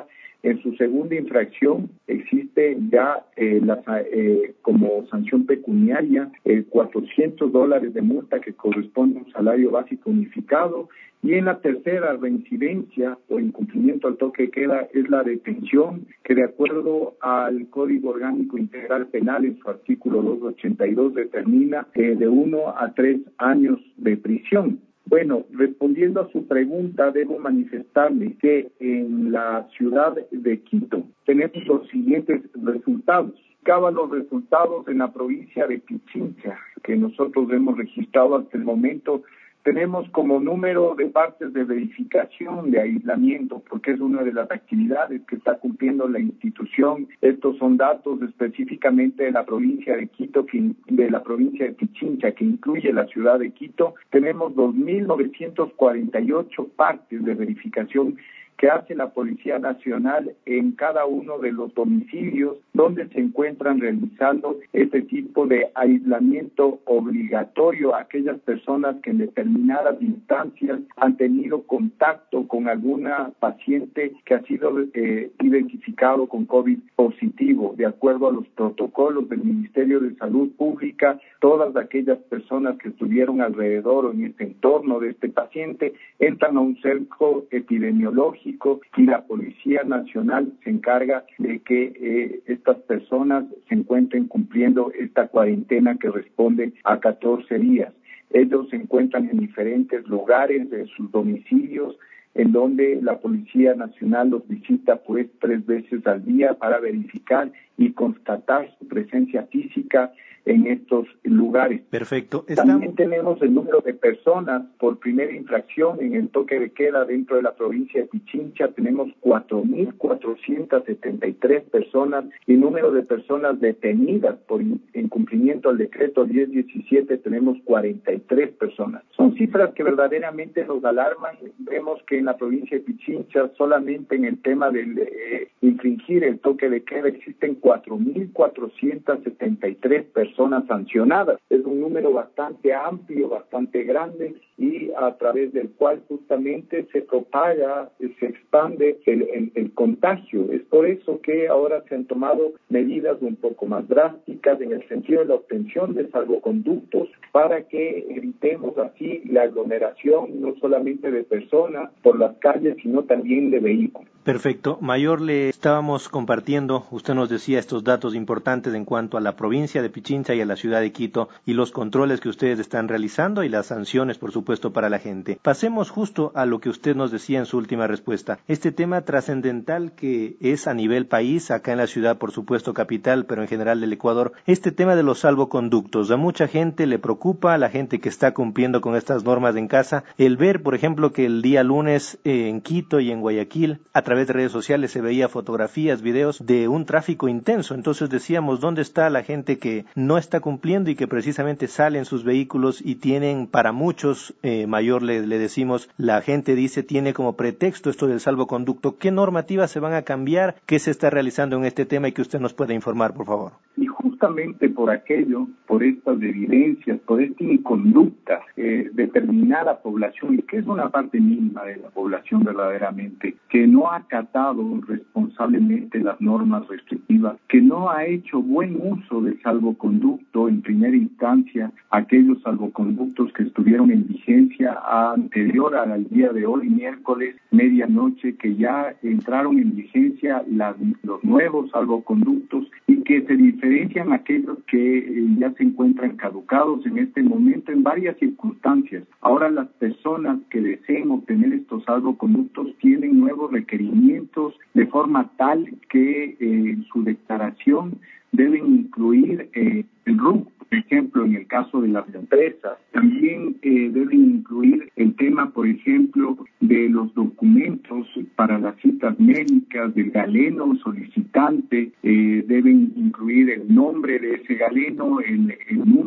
En su segunda infracción existe ya eh, la, eh, como sanción pecuniaria eh, cuatrocientos dólares de multa que corresponde a un salario básico unificado. Y en la tercera reincidencia o incumplimiento al toque de queda es la detención, que de acuerdo al Código Orgánico Integral Penal en su artículo doscientos ochenta y dos determina eh, de uno a tres años de prisión. Bueno, respondiendo a su pregunta, debo manifestarle que en la ciudad de Quito tenemos los siguientes resultados. Acaban los resultados en la provincia de Pichincha, que nosotros hemos registrado hasta el momento. Tenemos como número de partes de verificación de aislamiento, porque es una de las actividades que está cumpliendo la institución. Estos son datos específicamente de la provincia de Quito, de la provincia de Pichincha, que incluye la ciudad de Quito. Tenemos dos mil novecientas cuarenta y ocho partes de verificación que hace la Policía Nacional en cada uno de los domicilios donde se encuentran realizando este tipo de aislamiento obligatorio a aquellas personas que en determinadas instancias han tenido contacto con alguna paciente que ha sido eh, identificado con COVID positivo. De acuerdo a los protocolos del Ministerio de Salud Pública, todas aquellas personas que estuvieron alrededor o en este entorno de este paciente entran a un cerco epidemiológico y la Policía Nacional se encarga de que eh, estas personas se encuentren cumpliendo esta cuarentena que responde a catorce días. Ellos se encuentran en diferentes lugares de sus domicilios, en donde la Policía Nacional los visita pues tres veces al día para verificar y constatar su presencia física en estos lugares.
Perfecto. Estamos...
También tenemos el número de personas por primera infracción en el toque de queda dentro de la provincia de Pichincha. Tenemos cuatro mil cuatrocientas setenta y tres personas y número de personas detenidas por incumplimiento al decreto diez diecisiete tenemos cuarenta y tres personas. Son cifras que verdaderamente nos alarman. Vemos que en la provincia de Pichincha solamente en el tema del eh, infringir el toque de queda existen cuatro mil cuatrocientas setenta y tres personas personas sancionadas. Es un número bastante amplio, bastante grande y a través del cual justamente se propaga, se expande el, el, el contagio. Es por eso que ahora se han tomado medidas un poco más drásticas en el sentido de la obtención de salvoconductos para que evitemos así la aglomeración no solamente de personas por las calles, sino también de vehículos.
Perfecto. Mayor, le estábamos compartiendo, usted nos decía estos datos importantes en cuanto a la provincia de Pichincha y a la ciudad de Quito y los controles que ustedes están realizando y las sanciones, por supuesto, para la gente. Pasemos justo a lo que usted nos decía en su última respuesta. Este tema trascendental que es a nivel país, acá en la ciudad, por supuesto, capital, pero en general del Ecuador, este tema de los salvoconductos. A mucha gente le preocupa, a la gente que está cumpliendo con estas normas en casa, el ver, por ejemplo, que el día lunes eh, en Quito y en Guayaquil, a través de redes sociales se veía fotografías, videos de un tráfico intenso. Entonces decíamos, ¿dónde está la gente que no está cumpliendo y que precisamente salen sus vehículos y tienen para muchos, eh, mayor le, le decimos, la gente dice tiene como pretexto esto del salvoconducto? ¿Qué normativas se van a cambiar? ¿Qué se está realizando en este tema y que usted nos pueda informar, por favor?
Y justamente por aquello, por estas evidencias, por esta inconducta eh, determinada población, y que es una parte mínima de la población verdaderamente, que no ha acatado responsablemente las normas restrictivas, que no ha hecho buen uso del salvoconducto en primera instancia, aquellos salvoconductos que estuvieron en vigencia anterior al día de hoy, miércoles, medianoche, que ya entraron en vigencia las, los nuevos salvoconductos y que se diferencian aquellos que eh, ya se encuentran caducados en este momento en varias circunstancias. Ahora las personas que deseen obtener estos salvoconductos tienen nuevos requerimientos de forma tal que eh, en su declaración deben incluir eh, el R U C, por ejemplo, en el caso de las empresas. También eh, deben incluir el tema, por ejemplo, de los documentos para las citas médicas del galeno solicitante. Eh, deben incluir el nombre de ese galeno, el, el número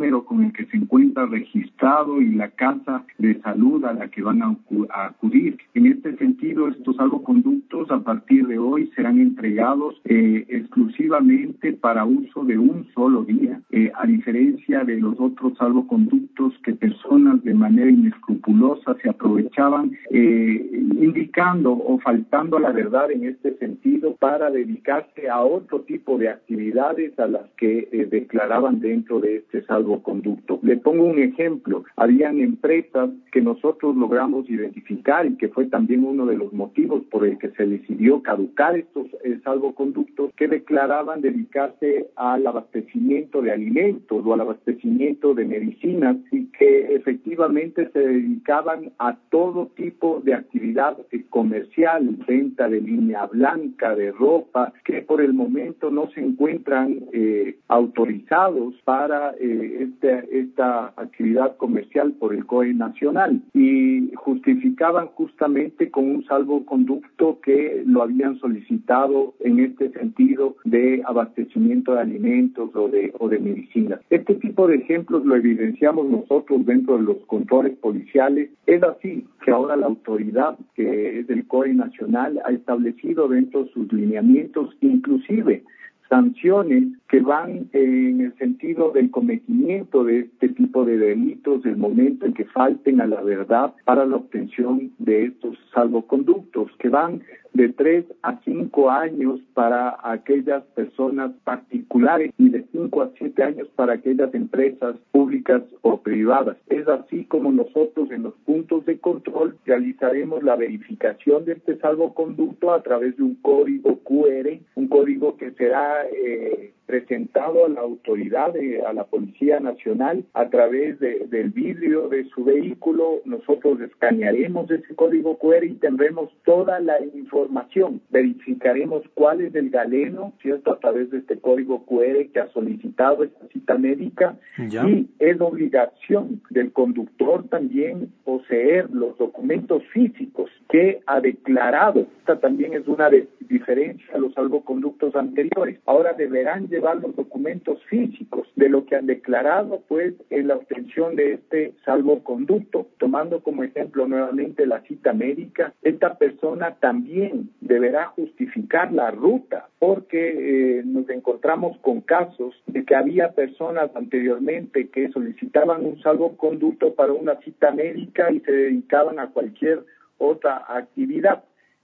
número con el que se encuentra registrado y la casa de salud a la que van a, a acudir. En este sentido, estos salvoconductos a partir de hoy serán entregados eh, exclusivamente para uso de un solo día, eh, a diferencia de los otros salvoconductos que personas de manera inescrupulosa se aprovechaban eh, indicando o faltando a la verdad en este sentido para dedicarse a otro tipo de actividades a las que eh, declaraban dentro de este salvoconducto. Le pongo un ejemplo. Habían empresas que nosotros logramos identificar y que fue también uno de los motivos por el que se decidió caducar estos eh, salvoconductos, que declaraban dedicarse al abastecimiento de alimentos o al abastecimiento de medicinas y que efectivamente se dedicaban a todo tipo de actividad comercial, venta de línea blanca, de ropa, que por el momento no se encuentran eh, autorizados para eh, este, esta actividad comercial por el C O E nacional, y justificaban justamente con un salvoconducto que lo habían solicitado en este sentido de abastecimiento de alimentos o de, o de medicinas. Este tipo de ejemplos lo evidenciamos nosotros dentro de los controles policiales. Es así que ahora la autoridad, que es del C O E nacional, ha establecido dentro de sus lineamientos inclusive sanciones que van en el sentido del cometimiento de este tipo de delitos el momento en que falten a la verdad para la obtención de estos salvoconductos, que van de tres a cinco años para aquellas personas particulares y de cinco a siete años para aquellas empresas públicas o privadas. Es así como nosotros en los puntos de control realizaremos la verificación de este salvoconducto a través de un código cu erre, un código que será eh, presentado a la autoridad, eh, a la Policía Nacional, a través de, del vidrio de su vehículo. Nosotros escanearemos ese código cu erre y tendremos toda la información. Verificaremos cuál es el galeno, ¿cierto?, a través de este código cu erre que ha solicitado esta cita médica. ¿Ya? Y es obligación del conductor también poseer los documentos físicos que ha declarado. Esta también es una de diferencia a los salvoconductos anteriores. Ahora deberán llevar los documentos físicos de lo que han declarado, pues, en la obtención de este salvoconducto. Tomando como ejemplo nuevamente la cita médica, esta persona también deberá justificar la ruta, porque eh, nos encontramos con casos de que había personas anteriormente que solicitaban un salvoconducto para una cita médica y se dedicaban a cualquier otra actividad,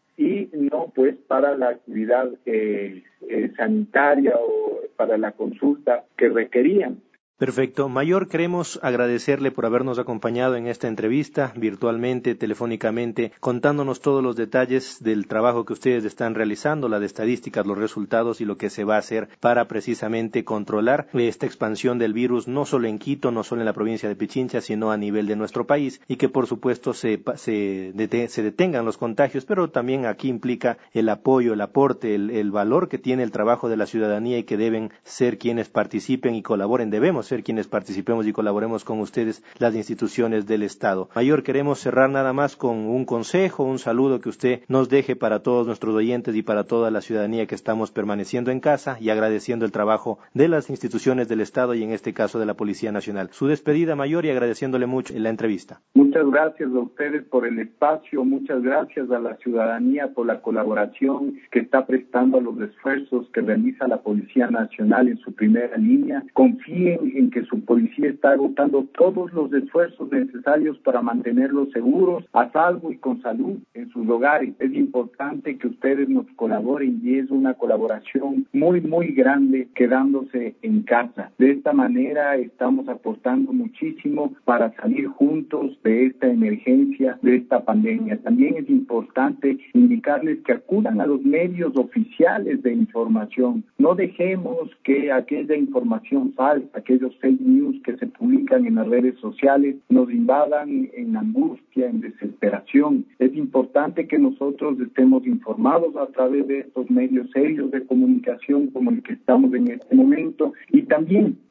y no pues para la actividad eh, eh, sanitaria o para la consulta que requerían.
Perfecto. Mayor, queremos agradecerle por habernos acompañado en esta entrevista, virtualmente, telefónicamente, contándonos todos los detalles del trabajo que ustedes están realizando, la de estadísticas, los resultados y lo que se va a hacer para precisamente controlar esta expansión del virus, no solo en Quito, no solo en la provincia de Pichincha, sino a nivel de nuestro país, y que por supuesto se, se, dete, se detengan los contagios, pero también aquí implica el apoyo, el aporte, el, el valor que tiene el trabajo de la ciudadanía y que deben ser quienes participen y colaboren, debemos ser quienes participemos y colaboremos con ustedes, las instituciones del Estado. Mayor, queremos cerrar nada más con un consejo, un saludo que usted nos deje para todos nuestros oyentes y para toda la ciudadanía que estamos permaneciendo en casa, y agradeciendo el trabajo de las instituciones del Estado y en este caso de la Policía Nacional. Su despedida, Mayor, y agradeciéndole mucho en la entrevista.
Muchas gracias a ustedes por el espacio, muchas gracias a la ciudadanía por la colaboración que está prestando a los esfuerzos que realiza la Policía Nacional en su primera línea. Confíen en que su policía está agotando todos los esfuerzos necesarios para mantenerlos seguros, a salvo y con salud en sus hogares. Es importante que ustedes nos colaboren y es una colaboración muy, muy grande quedándose en casa. De esta manera estamos aportando muchísimo para salir juntos de esta emergencia, de esta pandemia. También es importante indicarles que acudan a los medios oficiales de información. No dejemos que aquella información falsa, aquellos fake news que se publican en las redes sociales nos invadan en angustia, en desesperación. Es importante que nosotros estemos informados a través de estos medios serios de comunicación como el que estamos en este momento, y también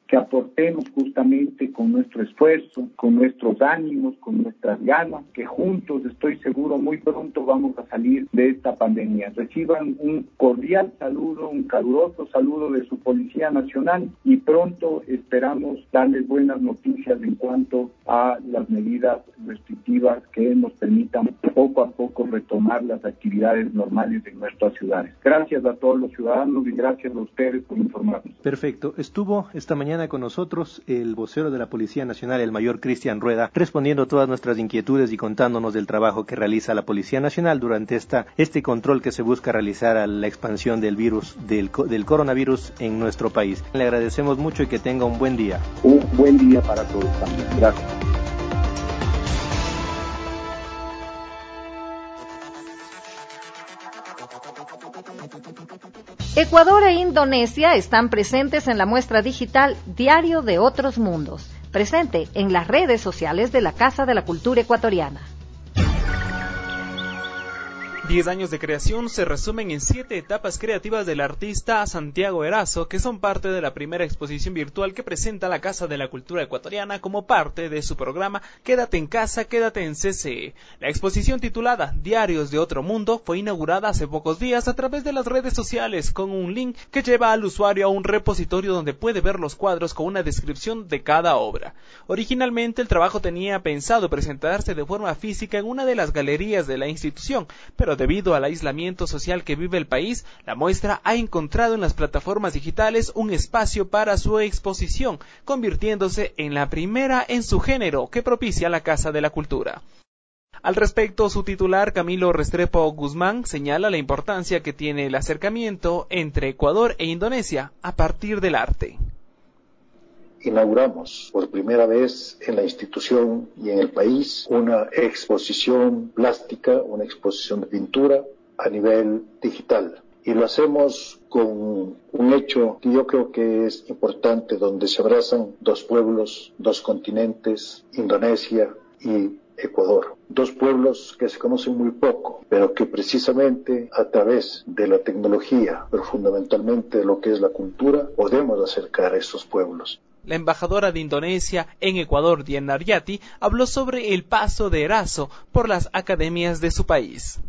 que aportemos justamente con nuestro esfuerzo, con nuestros ánimos, con nuestras ganas, que juntos estoy seguro muy pronto vamos a salir de esta pandemia. Reciban un cordial saludo, un caluroso saludo de su Policía Nacional y pronto esperamos darles buenas noticias en cuanto a las medidas restrictivas que nos permitan poco a poco retomar las actividades normales en nuestras ciudades. Gracias a todos los ciudadanos y gracias a ustedes por informarnos.
Perfecto. Estuvo esta mañana con nosotros el vocero de la Policía Nacional, el mayor Cristian Rueda, respondiendo a todas nuestras inquietudes y contándonos del trabajo que realiza la Policía Nacional durante esta este control que se busca realizar a la expansión del virus, del, del coronavirus en nuestro país. Le agradecemos mucho y que tenga un buen día.
Un buen día para todos también. Gracias.
Ecuador e Indonesia están presentes en la muestra digital Diario de Otros Mundos, presente en las redes sociales de la Casa de la Cultura Ecuatoriana.
Diez años de creación se resumen en siete etapas creativas del artista Santiago Erazo, que son parte de la primera exposición virtual que presenta la Casa de la Cultura Ecuatoriana como parte de su programa Quédate en Casa, Quédate en C C E. La exposición titulada Diarios de Otro Mundo fue inaugurada hace pocos días a través de las redes sociales con un link que lleva al usuario a un repositorio donde puede ver los cuadros con una descripción de cada obra. Originalmente el trabajo tenía pensado presentarse de forma física en una de las galerías de la institución, pero debido al aislamiento social que vive el país, la muestra ha encontrado en las plataformas digitales un espacio para su exposición, convirtiéndose en la primera en su género que propicia la Casa de la Cultura. Al respecto, su titular, Camilo Restrepo Guzmán, señala la importancia que tiene el acercamiento entre Ecuador e Indonesia a partir del arte.
Inauguramos por primera vez en la institución y en el país una exposición plástica, una exposición de pintura a nivel digital. Y lo hacemos con un hecho que yo creo que es importante, donde se abrazan dos pueblos, dos continentes, Indonesia y Ecuador. Dos pueblos que se conocen muy poco, pero que precisamente a través de la tecnología, pero fundamentalmente de lo que es la cultura, podemos acercar a estos pueblos.
La embajadora de Indonesia en Ecuador, Diana Aryati, habló sobre el paso de Erazo por las academias de su país.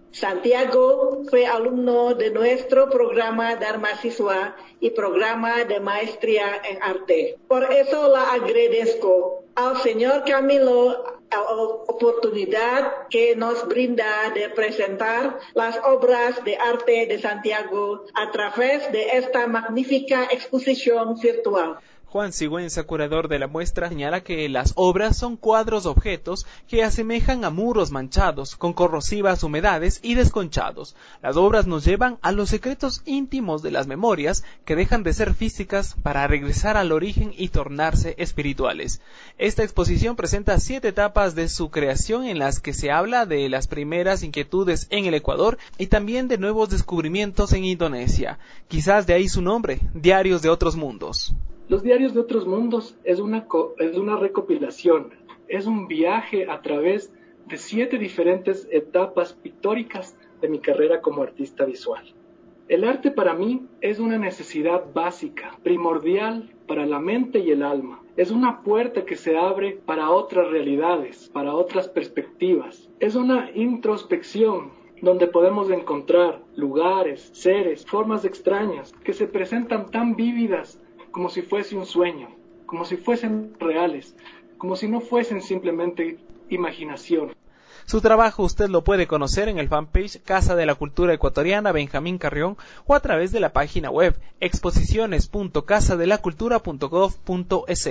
Santiago fue alumno de nuestro programa Dharma Siswa y programa de maestría en arte. Por eso la agradezco al señor Camilo la oportunidad que nos brinda de presentar las obras de arte de Santiago a través de esta magnífica exposición virtual.
Juan Sigüenza, curador de la muestra, señala que las obras son cuadros objetos que asemejan a muros manchados, con corrosivas humedades y desconchados. Las obras nos llevan a los secretos íntimos de las memorias que dejan de ser físicas para regresar al origen y tornarse espirituales. Esta exposición presenta siete etapas de su creación en las que se habla de las primeras inquietudes en el Ecuador y también de nuevos descubrimientos en Indonesia. Quizás de ahí su nombre, Diarios de Otros Mundos.
Los Diarios de Otros Mundos es una, es una recopilación, es un viaje a través de siete diferentes etapas pictóricas de mi carrera como artista visual. El arte para mí es una necesidad básica, primordial para la mente y el alma. Es una puerta que se abre para otras realidades, para otras perspectivas. Es una introspección donde podemos encontrar lugares, seres, formas extrañas que se presentan tan vívidas como si fuese un sueño, como si fuesen reales, como si no fuesen simplemente imaginación.
Su trabajo usted lo puede conocer en el fanpage Casa de la Cultura Ecuatoriana Benjamín Carrión o a través de la página web exposiciones punto casa de la cultura punto gov punto es.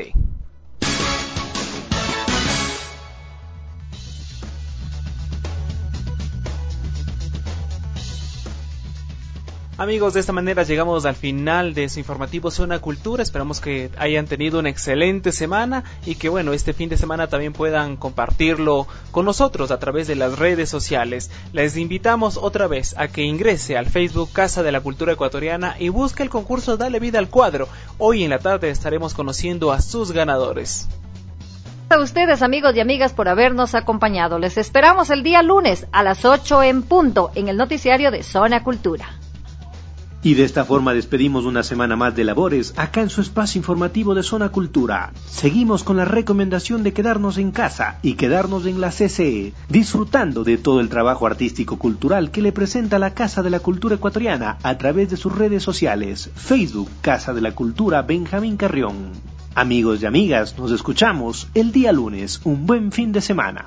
Amigos, de esta manera llegamos al final de su informativo Zona Cultura. Esperamos que hayan tenido una excelente semana y que, bueno, este fin de semana también puedan compartirlo con nosotros a través de las redes sociales. Les invitamos otra vez a que ingrese al Facebook Casa de la Cultura Ecuatoriana y busque el concurso Dale Vida al Cuadro. Hoy en la tarde estaremos conociendo a sus ganadores.
A ustedes, amigos y amigas, por habernos acompañado. Les esperamos el día lunes a las ocho en punto en el noticiario de Zona Cultura.
Y de esta forma despedimos una semana más de labores acá en su espacio informativo de Zona Cultura. Seguimos con la recomendación de quedarnos en casa y quedarnos en la C C E, disfrutando de todo el trabajo artístico-cultural que le presenta la Casa de la Cultura Ecuatoriana a través de sus redes sociales, Facebook, Casa de la Cultura Benjamín Carrión. Amigos y amigas, nos escuchamos el día lunes. Un buen fin de semana.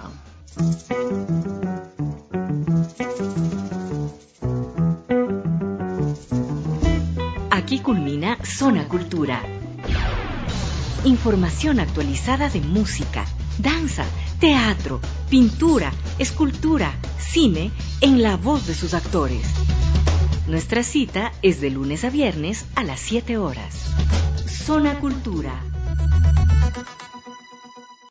Aquí culmina Zona Cultura. Información actualizada de música, danza, teatro, pintura, escultura, cine, en la voz de sus actores. Nuestra cita es de lunes a viernes a las siete horas. Zona Cultura.